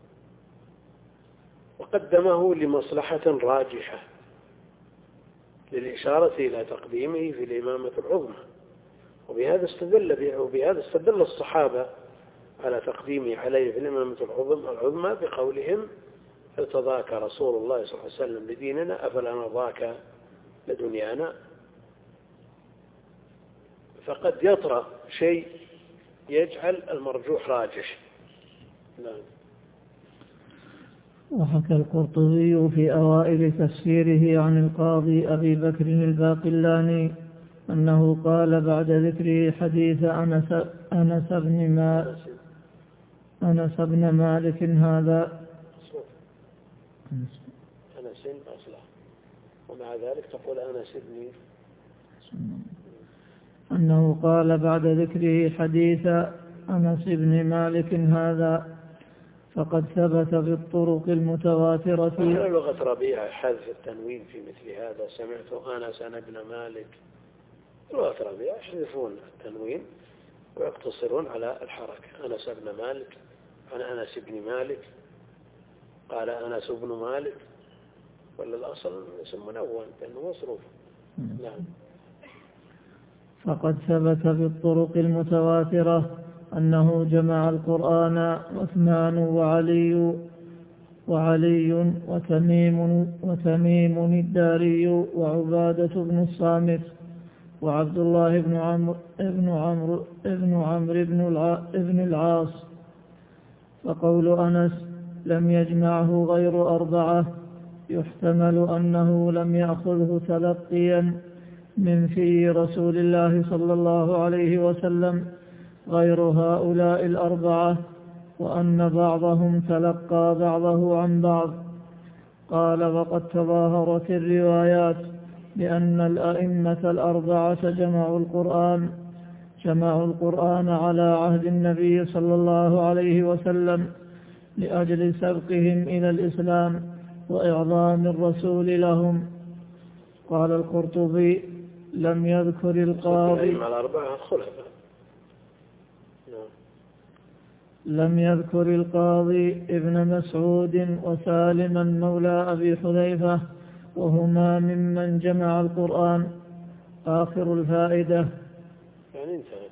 وقدمه لمصلحة راجحة للإشارة إلى تقديمه في الإمامة العظمى. وبهذا استدل وبهذا استدل الصحابة على تقديمه عليه في الإمامة العظمى بقولهم: ارتضاك رسول الله صلى الله عليه وسلم لديننا أفلا نرضاك لدنيانا. فقد يطرأ شيء يجعل المرجوح راجح. نعم. وحكى القرطبي في أوائل تفسيره عن القاضي أبي بكر الباقلاني أنه قال بعد ذكره حديث أنس, أنس, بن, ما أنس بن مالك هذا أنس أصلا، ومع ذلك تقول أنس بن أنه قال بعد ذكره حديث أنس بن مالك هذا فقد ثبت بالطرق المتواترة. لغة ربيعة حذف التنوين في مثل هذا. سمعت أنس بن مالك، لغة ربيعة يحذفون التنوين ويقتصرون على الحركة. أنس بن مالك عن أنس بن مالك قال أنس بن مالك، ولا الأصل اسم منون لأنه مصروف. نعم. فقد ثبت بالطرق المتواترة أنه جمع القرآن عثمان وعلي وعلي وتميم وتميم الداري وعبادة بن الصامت وعبد الله بن عمرو بن عمرو بن عمرو بن العاص. فقول أنس لم يجمعه غير أربعة يحتمل أنه لم يأخذه تلقيا من في رسول الله صلى الله عليه وسلم غير هؤلاء الأربعة، وأن بعضهم تلقى بعضه عن بعض. قال وقد تظاهرت الروايات بأن الأئمة الأربعة جمعوا القرآن جمعوا القرآن على عهد النبي صلى الله عليه وسلم لأجل سبقهم إلى الإسلام وإعظام الرسول لهم. قال القرطبي لم يذكر القاضي لم يذكر القاضي ابن مسعود وسالما مولى أبي حذيفة وهما ممن جمع القرآن. آخر الفائدة. يعني انتهت.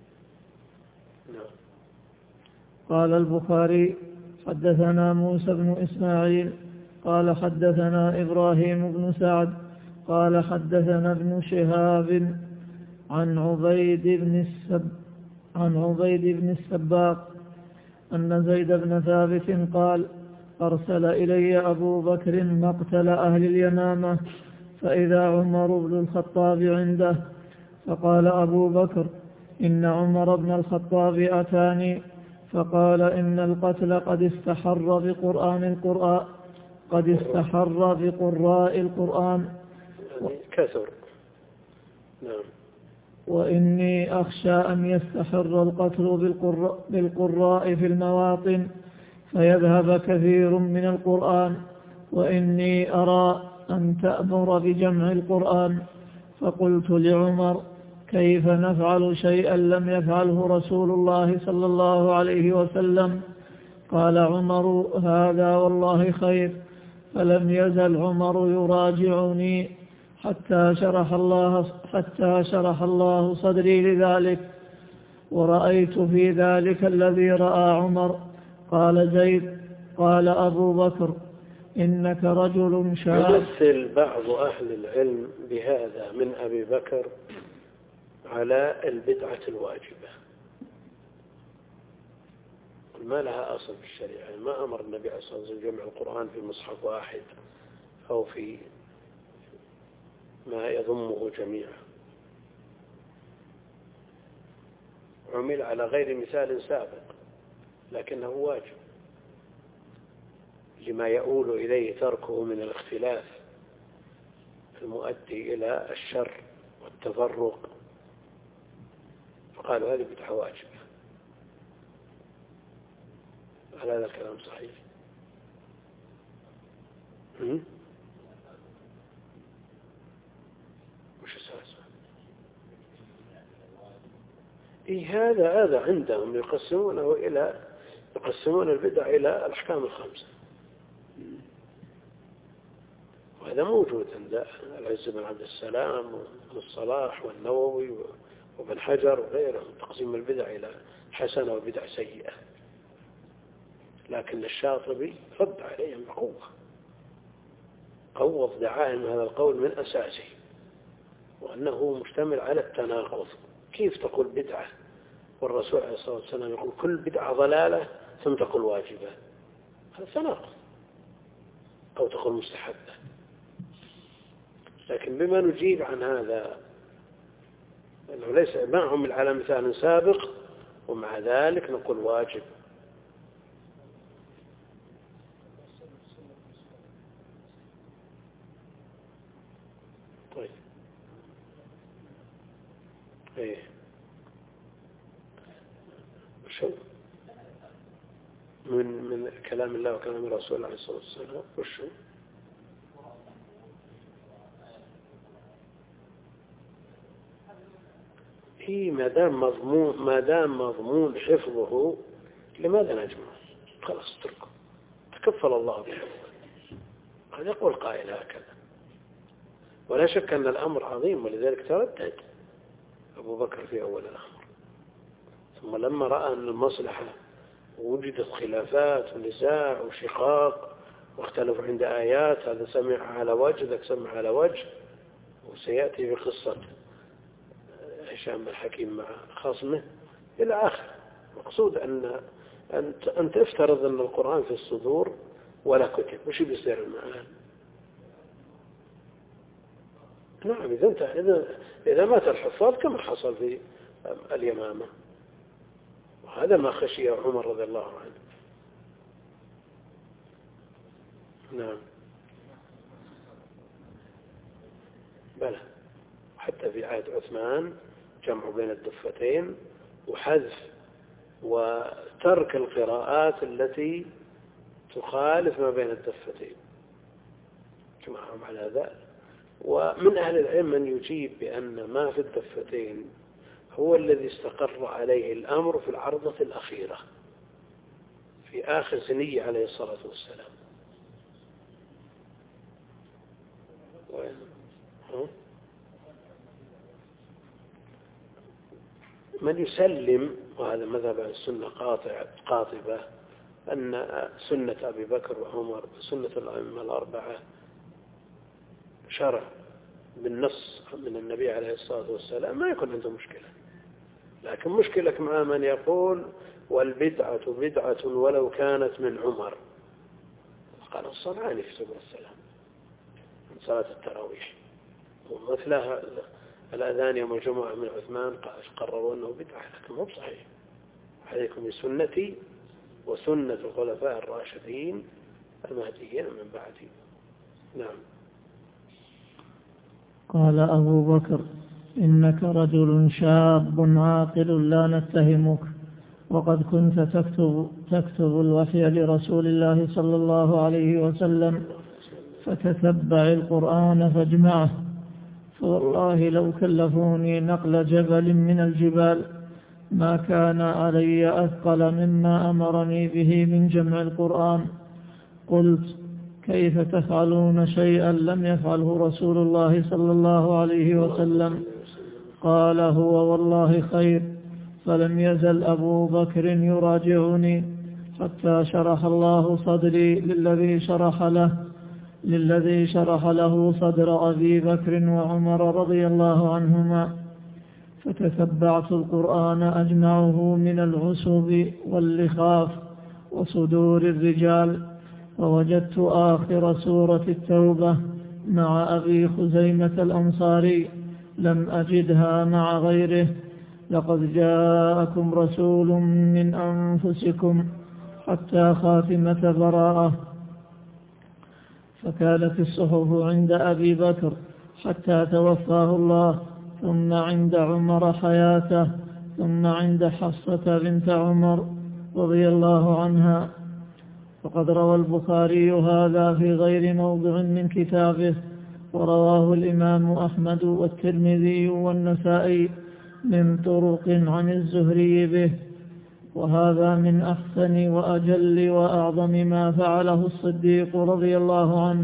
قال البخاري حدثنا موسى بن إسماعيل قال حدثنا إبراهيم بن سعد قال حدثنا ابن شهاب عن عبيد بن السب عن عبيد بن السباق أن زيد بن ثابت قال أرسل إلي أبو بكر مقتل أهل اليمامة فإذا عمر بن الخطاب عنده، فقال أبو بكر إن عمر بن الخطاب أتاني فقال إن القتل قد استحر بقرآن القرآن قد استحر بقراء القرآن يعني كثر. نعم. وإني أخشى أن يستحر القتل بالقراء, بالقراء في المواطن فيذهب كثير من القرآن، وإني أرى أن تأمر بجمع القرآن. فقلت لعمر كيف نفعل شيئا لم يفعله رسول الله صلى الله عليه وسلم؟ قال عمر هذا والله خير. فلم يزل عمر يراجعني حتى شرح الله حتى شرح الله صدري لذلك، ورأيت في ذلك الذي رأى عمر. قال زيد قال أبو بكر إنك رجل شاب. يمثل بعض أهل العلم بهذا من أبي بكر على البدعة الواجبة، ما لها أصل في الشريعة. ما أمر النبي عليه الصلاة والسلام جمع القرآن في مصحف واحد أو في ما يضمه جميعا. عمل على غير مثال سابق لكنه واجب لما يؤول إليه تركه من الاختلاف المؤدي إلى الشر والتفرق، فقالوا هذه بدعة واجبة. هل هذا الكلام صحيح؟ وش أساسه؟ إيه هذا هذا عندهم يقسمونه إلى يقسمون البدع إلى الأحكام الخمسة، وهذا موجود عند العز بن عبد السلام والصلاح والنووي وابن حجر وغيرهم، تقسيم البدع إلى حسنة وبدع سيئة. لكن الشاطبي رد عليهم بقوة، قوض دعائم هذا القول من أساسه، وأنه مشتمل على التناقض. كيف تقول بدعة والرسول عليه الصلاة والسلام يقول كل بدعة ضلالة ثم تقول واجبة؟ هذا تناقض. أو تقول مستحبة. لكن بما نجيب عن هذا أنه ليس معهم على مثال سابق ومع ذلك نقول واجب. طيب ايه شو من من كلام الله وكلام الرسول عليه الصلاة والسلام وشو هي ما دام مضمون ما دام مضمون حفظه لماذا نجمع؟ خلاص اتركه، تكفل الله بحفظه. هذا يقول قائل هكذا، ولا شك أن الأمر عظيم، ولذلك تردد أبو بكر في أول الأمر، ثم لما رأى أن المصلحة ووجدت خلافات ونزاع وشقاق واختلفوا عند آيات، هذا سمع على وجه ذاك سمع على وجه. وسيأتي في قصة هشام الحكيم مع خصمه إلى آخر. مقصود أن أنت, أنت افترض أن القرآن في الصدور ولا كتب، وش بيصير المعنى؟ نعم، إذا, انت إذا, إذا مات الحفاظ كما حصل في اليمامة، وهذا ما خشي عمر رضي الله عنه. نعم بلى، حتى في عهد عثمان جمع بين الدفتين وحذف وترك القراءات التي تخالف ما بين الدفتين، جمعهم على ذلك. ومن أهل العلم من يجيب بأن ما في الدفتين هو الذي استقر عليه الأمر في العرضة الأخيرة في آخر سنية عليه الصلاة والسلام. من يسلم، وهذا مذهب السنة قاطع قاطبة، أن سنة أبي بكر وعمر سنة الأئمة الأربعة شرع بالنص من النبي عليه الصلاة والسلام، ما يكون عنده مشكلة. لكن مشكلك مع من يقول والبدعة بدعة ولو كانت من عمر. قال الصنعاني في سبل السلام من صلاة التراويح، ومثلها الأذان يوم الجمعة من عثمان قرروا أنه بدعة، لكن مو صحيح. عليكم بسنتي وسنة الخلفاء الراشدين المهديين من بعدي. نعم. قال أبو بكر: إنك رجل شاب عاقل لا نتهمك، وقد كنت تكتب, تكتب الوحي لرسول الله صلى الله عليه وسلم، فتتبع القرآن فاجمعه، فوالله لو كلفوني نقل جبل من الجبال ما كان علي أثقل مما أمرني به من جمع القرآن. قلت: كيف تفعلون شيئا لم يفعله رسول الله صلى الله عليه وسلم؟ قال: هو والله خير. فلم يزل أبو بكر يراجعني حتى شرح الله صدري للذي شرح له للذي شرح له صدر أبي بكر وعمر رضي الله عنهما. فتتبعت القرآن أجمعه من العسب واللخاف وصدور الرجال، ووجدت آخر سورة التوبة مع أبي خزيمة الأنصاري، لم أجدها مع غيره: لقد جاءكم رسول من أنفسكم، حتى خاتمة براءة. فكانت الصحف عند أبي بكر حتى توفاه الله، ثم عند عمر حياته، ثم عند حفصة بنت عمر رضي الله عنها. فقد روى البخاري هذا في غير موضع من كتابه، ورواه الإمام أحمد والترمذي والنسائي من طرق عن الزهري به. وهذا من أحسن وأجل وأعظم ما فعله الصديق رضي الله عنه،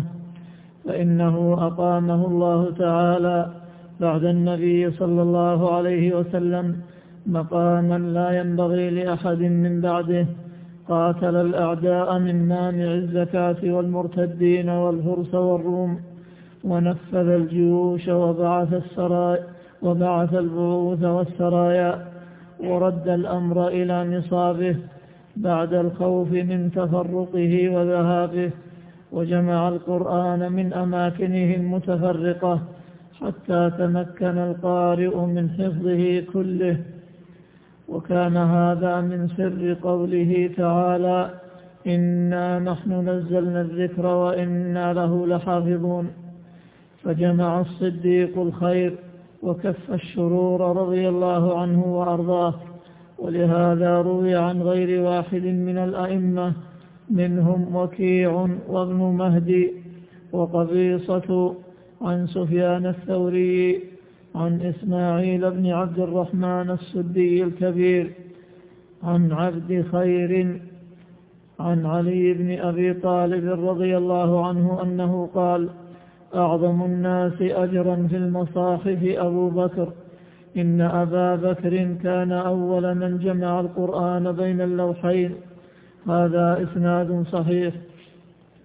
فإنه أقامه الله تعالى بعد النبي صلى الله عليه وسلم مقاما لا ينبغي لأحد من بعده. قاتل الأعداء من مانع الزكاة والمرتدين والفرس والروم، ونفذ الجيوش وبعث السرايا وبعث البعوث والسرايا، ورد الأمر إلى نصابه بعد الخوف من تفرقه وذهابه، وجمع القرآن من أماكنه المتفرقة حتى تمكن القارئ من حفظه كله. وكان هذا من سر قوله تعالى: إنا نحن نزلنا الذكر وإنا له لحافظون. فجمع الصديق الخير وكف الشرور رضي الله عنه وأرضاه. ولهذا روي عن غير واحد من الأئمة، منهم وكيع وابن مهدي وقبيصة، عن سفيان الثوري، عن إسماعيل بن عبد الرحمن السدي الكبير، عن عبد خير، عن علي بن أبي طالب رضي الله عنه أنه قال: أعظم الناس أجرا في المصاحف أبو بكر، إن أبا بكر كان أول من جمع القرآن بين اللوحين. هذا إسناد صحيح.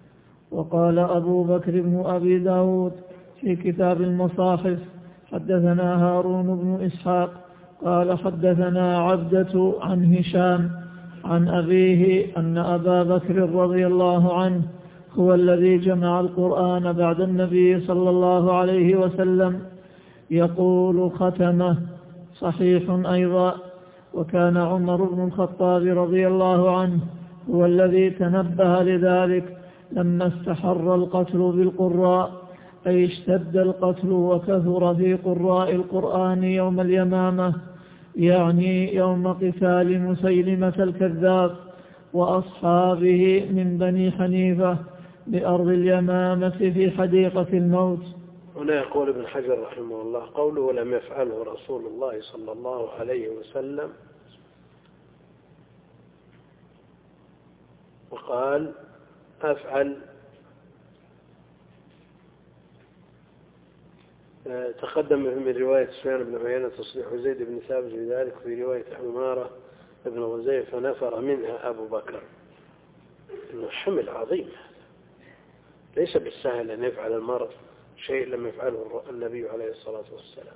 وقال أبو بكر بن أبي داود في كتاب المصاحف: حدثنا هارون بن إسحاق قال حدثنا عبدة عن هشام عن أبيه أن أبا بكر رضي الله عنه هو الذي جمع القرآن بعد النبي صلى الله عليه وسلم، يقول ختمه. صحيح أيضا. وكان عمر بن الخطاب رضي الله عنه هو الذي تنبه لذلك لما استحر القتل بالقراء، أي اشتد القتل وكثر في قراء القرآن يوم اليمامة، يعني يوم قتال مسيلمة الكذاب وأصحابه من بني حنيفة بأرض اليمامة في حديقة الموت. هنا يقول ابن حجر رحمه الله: قوله لم يفعله رسول الله صلى الله عليه وسلم، وقال أفعل، تقدم من رواية سفيان بن عيينة تصريح زيد بن ثابت بذلك في رواية عمارة بن غزية فنفر منها أبو بكر. إنه حمل عظيم، ليس بالسهل أن يفعل المرء شيء لم يفعله النبي عليه الصلاة والسلام.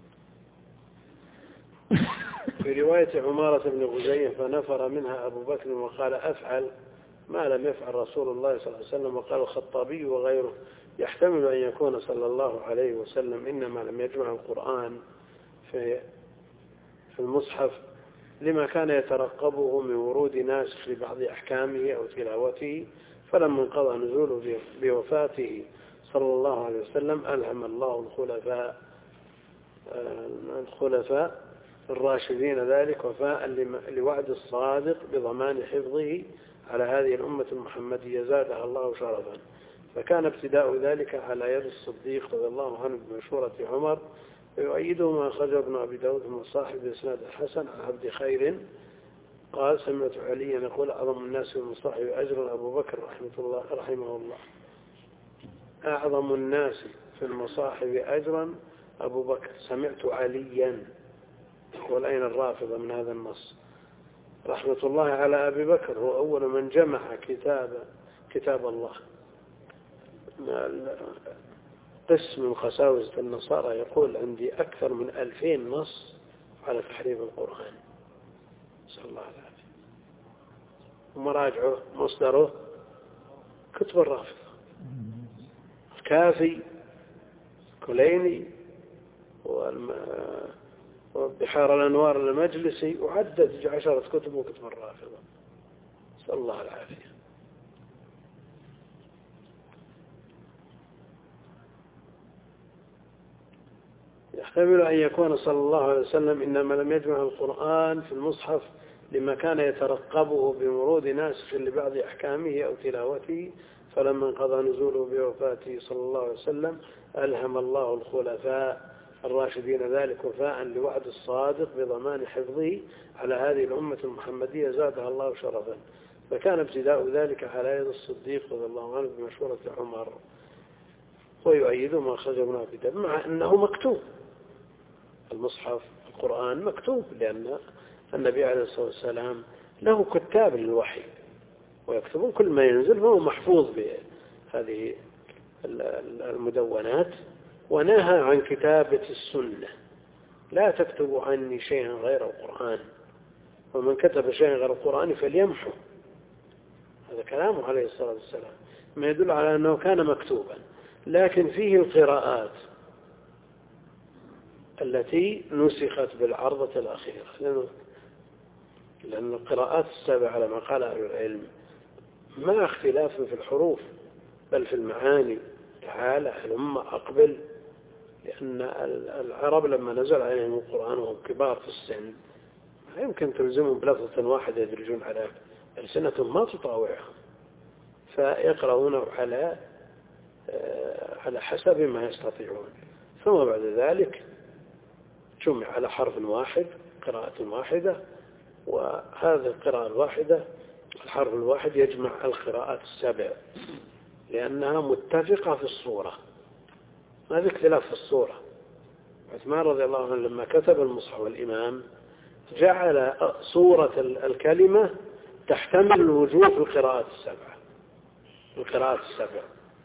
في رواية عمارة بن غزية فنفر منها أبو بكر وقال أفعل ما لم يفعل رسول الله صلى الله عليه وسلم. وقال الخطابي وغيره: يحتمل أن يكون صلى الله عليه وسلم إنما لم يجمع القرآن في في المصحف لما كان يترقبه من ورود ناسخ لبعض أحكامه أو تلاوته، فلما انقضى نزوله بوفاته صلى الله عليه وسلم ألهم الله الخلفاء الخلفاء الراشدين ذلك وفاء لوعد الصادق بضمان حفظه على هذه الأمة المحمدية زادها الله شرفا. فكان ابتداء ذلك على يد الصديق رضي الله عنه بمشورة عمر، ويؤيده ما أخرجه ابن أبي داود من صاحب إسناد الحسن عن عبد خير قال: سمعت عليا يقول: أعظم الناس في المصحف أجرا أبو بكر رحمه الله رحمه الله أعظم الناس في المصاحف أجرا أبو بكر. سمعت عليا، يقول: أين الرافضة من هذا النص؟ رحمة الله على أبي بكر، هو أول من جمع كتاب كتاب الله. قسم من خساوسة النصارى يقول: عندي أكثر من ألفين نص على تحريف القرآن، نسأل الله العافية. ومراجعه مصدره كتب الرافضة، الكافي، كليني، وبحار الأنوار المجلسي، وعدد عشرة كتب وكتب الرافضة، نسأل الله العافية. يحتمل أن يكون صلى الله عليه وسلم إنما لم يجمع القرآن في المصحف لما كان يترقبه بمرود ناسخ لبعض أحكامه أو تلاوته، فلما انقضى نزوله بوفاته صلى الله عليه وسلم ألهم الله الخلفاء الراشدين ذلك وفاء لوعد الصادق بضمان حفظه على هذه الأمة المحمدية زادها الله شرفا. فكان ابتداء ذلك على يد الصديق رضي الله عنه بمشورة عمر، ويؤيده ما أخرجه ابن أبي داود، مع أنه مكتوب المصحف القرآن مكتوب، لأن النبي عليه الصلاة والسلام له كتاب للوحي ويكتبون كل ما ينزل، فهو محفوظ بهذه المدونات. ونهى عن كتابة السنة: لا تكتبوا عني شيئا غير القرآن، ومن كتب شيئا غير القرآن فليمحو. هذا كلامه عليه الصلاة والسلام، ما يدل على أنه كان مكتوبا، لكن فيه القراءات التي نسخت بالعرضة الأخيرة، لأن القراءات السابعة على ما قال أهل العلم ما اختلاف في الحروف بل في المعاني. تعالى هلم أقبل، لأن العرب لما نزل عليهم القرآن وهم كبار في السن ما يمكن تلزمهم بلفظة واحدة يدرجون على ألسنتهم ما تطاوعهم، فيقرؤون على على حسب ما يستطيعون. ثم بعد ذلك جمع على حرف واحد، قراءة واحدة، وهذه القراءة الواحدة الحرف الواحد يجمع القراءات السبع لأنها متفقة في الصورة، ما في اختلاف في الصورة. عثمان رضي الله عنه لما كتب المصحف الإمام جعل صورة الكلمة تحتمل الوجوه في القراءات السبعة، القراءات السبع.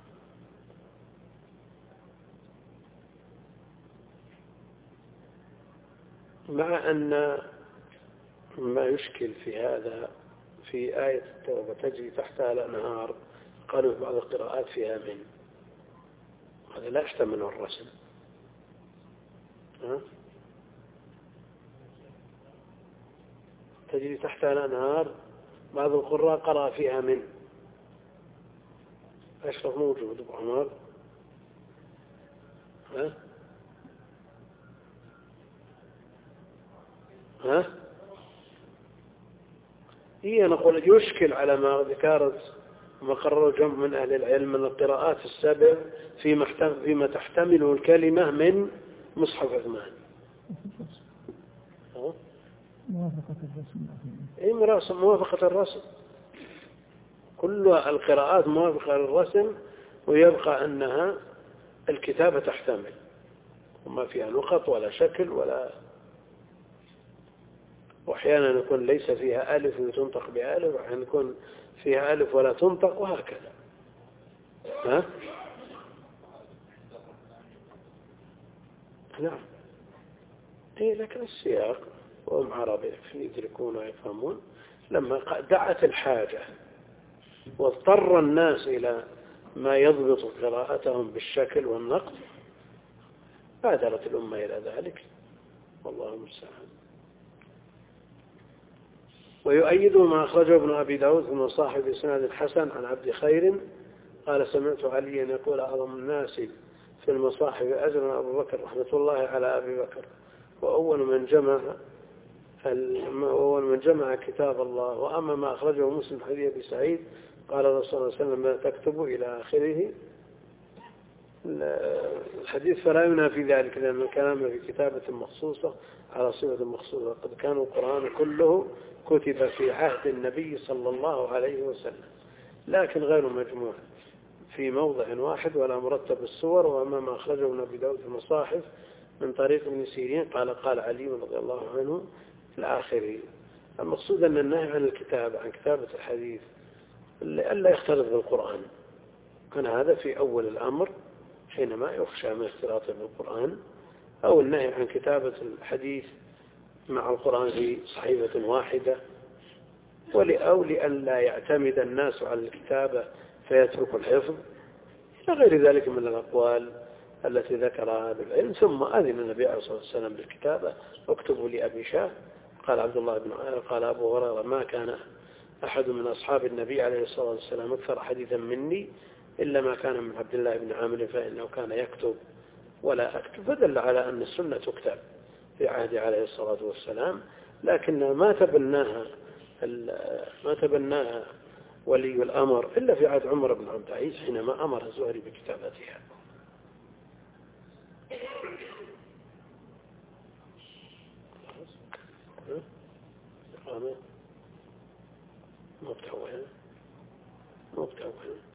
مع أن ما يشكل في هذا في آية التوبة تجري تحتها الأنهار، قالوا في بعض القراءات فيها من، هذا لا يحتمل الرسم. ها؟ تجري تحتها الأنهار، بعض القراء قرأ فيها من. أشرف موجود أبو عمر. ها؟ ها؟ هي نقول يشكل على ما ذكرت ما قرروا جمع من أهل العلم من القراءات السبع فيما فيما تحتمله الكلمة من مصحف عثمان. موافقة الرسم. اي مراسم موافقة الرسم، كل القراءات موافقة للرسم، ويبقى أنها الكتابة تحتمل وما فيها نقط ولا شكل ولا، وأحيانا يكون ليس فيها ألف وتنطق بألف، وأحيانا يكون فيها ألف ولا تنطق، وهكذا. ها؟ نعم. إيه لكن السياق وهم عرب يدركون ويفهمون، لما دعت الحاجة واضطر الناس إلى ما يضبط قراءتهم بالشكل والنقد بادرت الأمة إلى ذلك، والله المستعان. ويؤيد ما أخرجه ابن أبي داود من صاحب إسناد الحسن عن عبد خير قال سمعت عليا يقول أعظم الناس في المصاحف أجرا أبو بكر رحمة الله على أبي بكر، وأول من جمع وأول من جمع كتاب الله. وأما ما أخرجه مسلم حديث أبي سعيد قال الرسول صلى الله عليه وسلم ما تكتب إلى آخره الحديث، فلا ينافي ذلك لأن الكلام في كتابة مخصوصة على صفة مخصوصة، قد كان القرآن كله كتب في عهد النبي صلى الله عليه وسلم، لكن غير مجموع في موضع واحد ولا مرتب الصور. وأما ما أخرجه ابن أبي داود في المصاحف من طريق ابن سيرين قال قال علي رضي الله عنه في الآخر. المقصود أن النهي عن الكتابة عن كتابة الحديث ألا يختلط بالقرآن، كان هذا في أول الأمر حينما يخشى من اختلاطه بالقرآن، أو النهي عن كتابة الحديث مع القرآن في صحيفة واحدة، أو لأن لا يعتمد الناس على الكتابة فيترك الحفظ، إلى غير ذلك من الأقوال التي ذكرها أهل العلم. ثم أذن النبي عليه الصلاة والسلام بالكتابة، اكتبوا لأبي شاه. قال عبد الله بن قال أبو هريرة ما كان أحد من أصحاب النبي عليه الصلاة والسلام أكثر حديثا مني إلا ما كان من عبد الله بن عامر فإنه كان يكتب ولا أكتب، فدل على أن السنة تكتب في عهد عليه الصلاة والسلام، لكن ما تبناها ما تبناها ولي الأمر إلا في عهد عمر بن عبد العزيز حينما أمر الزهري بكتابتها. مبتوى مبتوى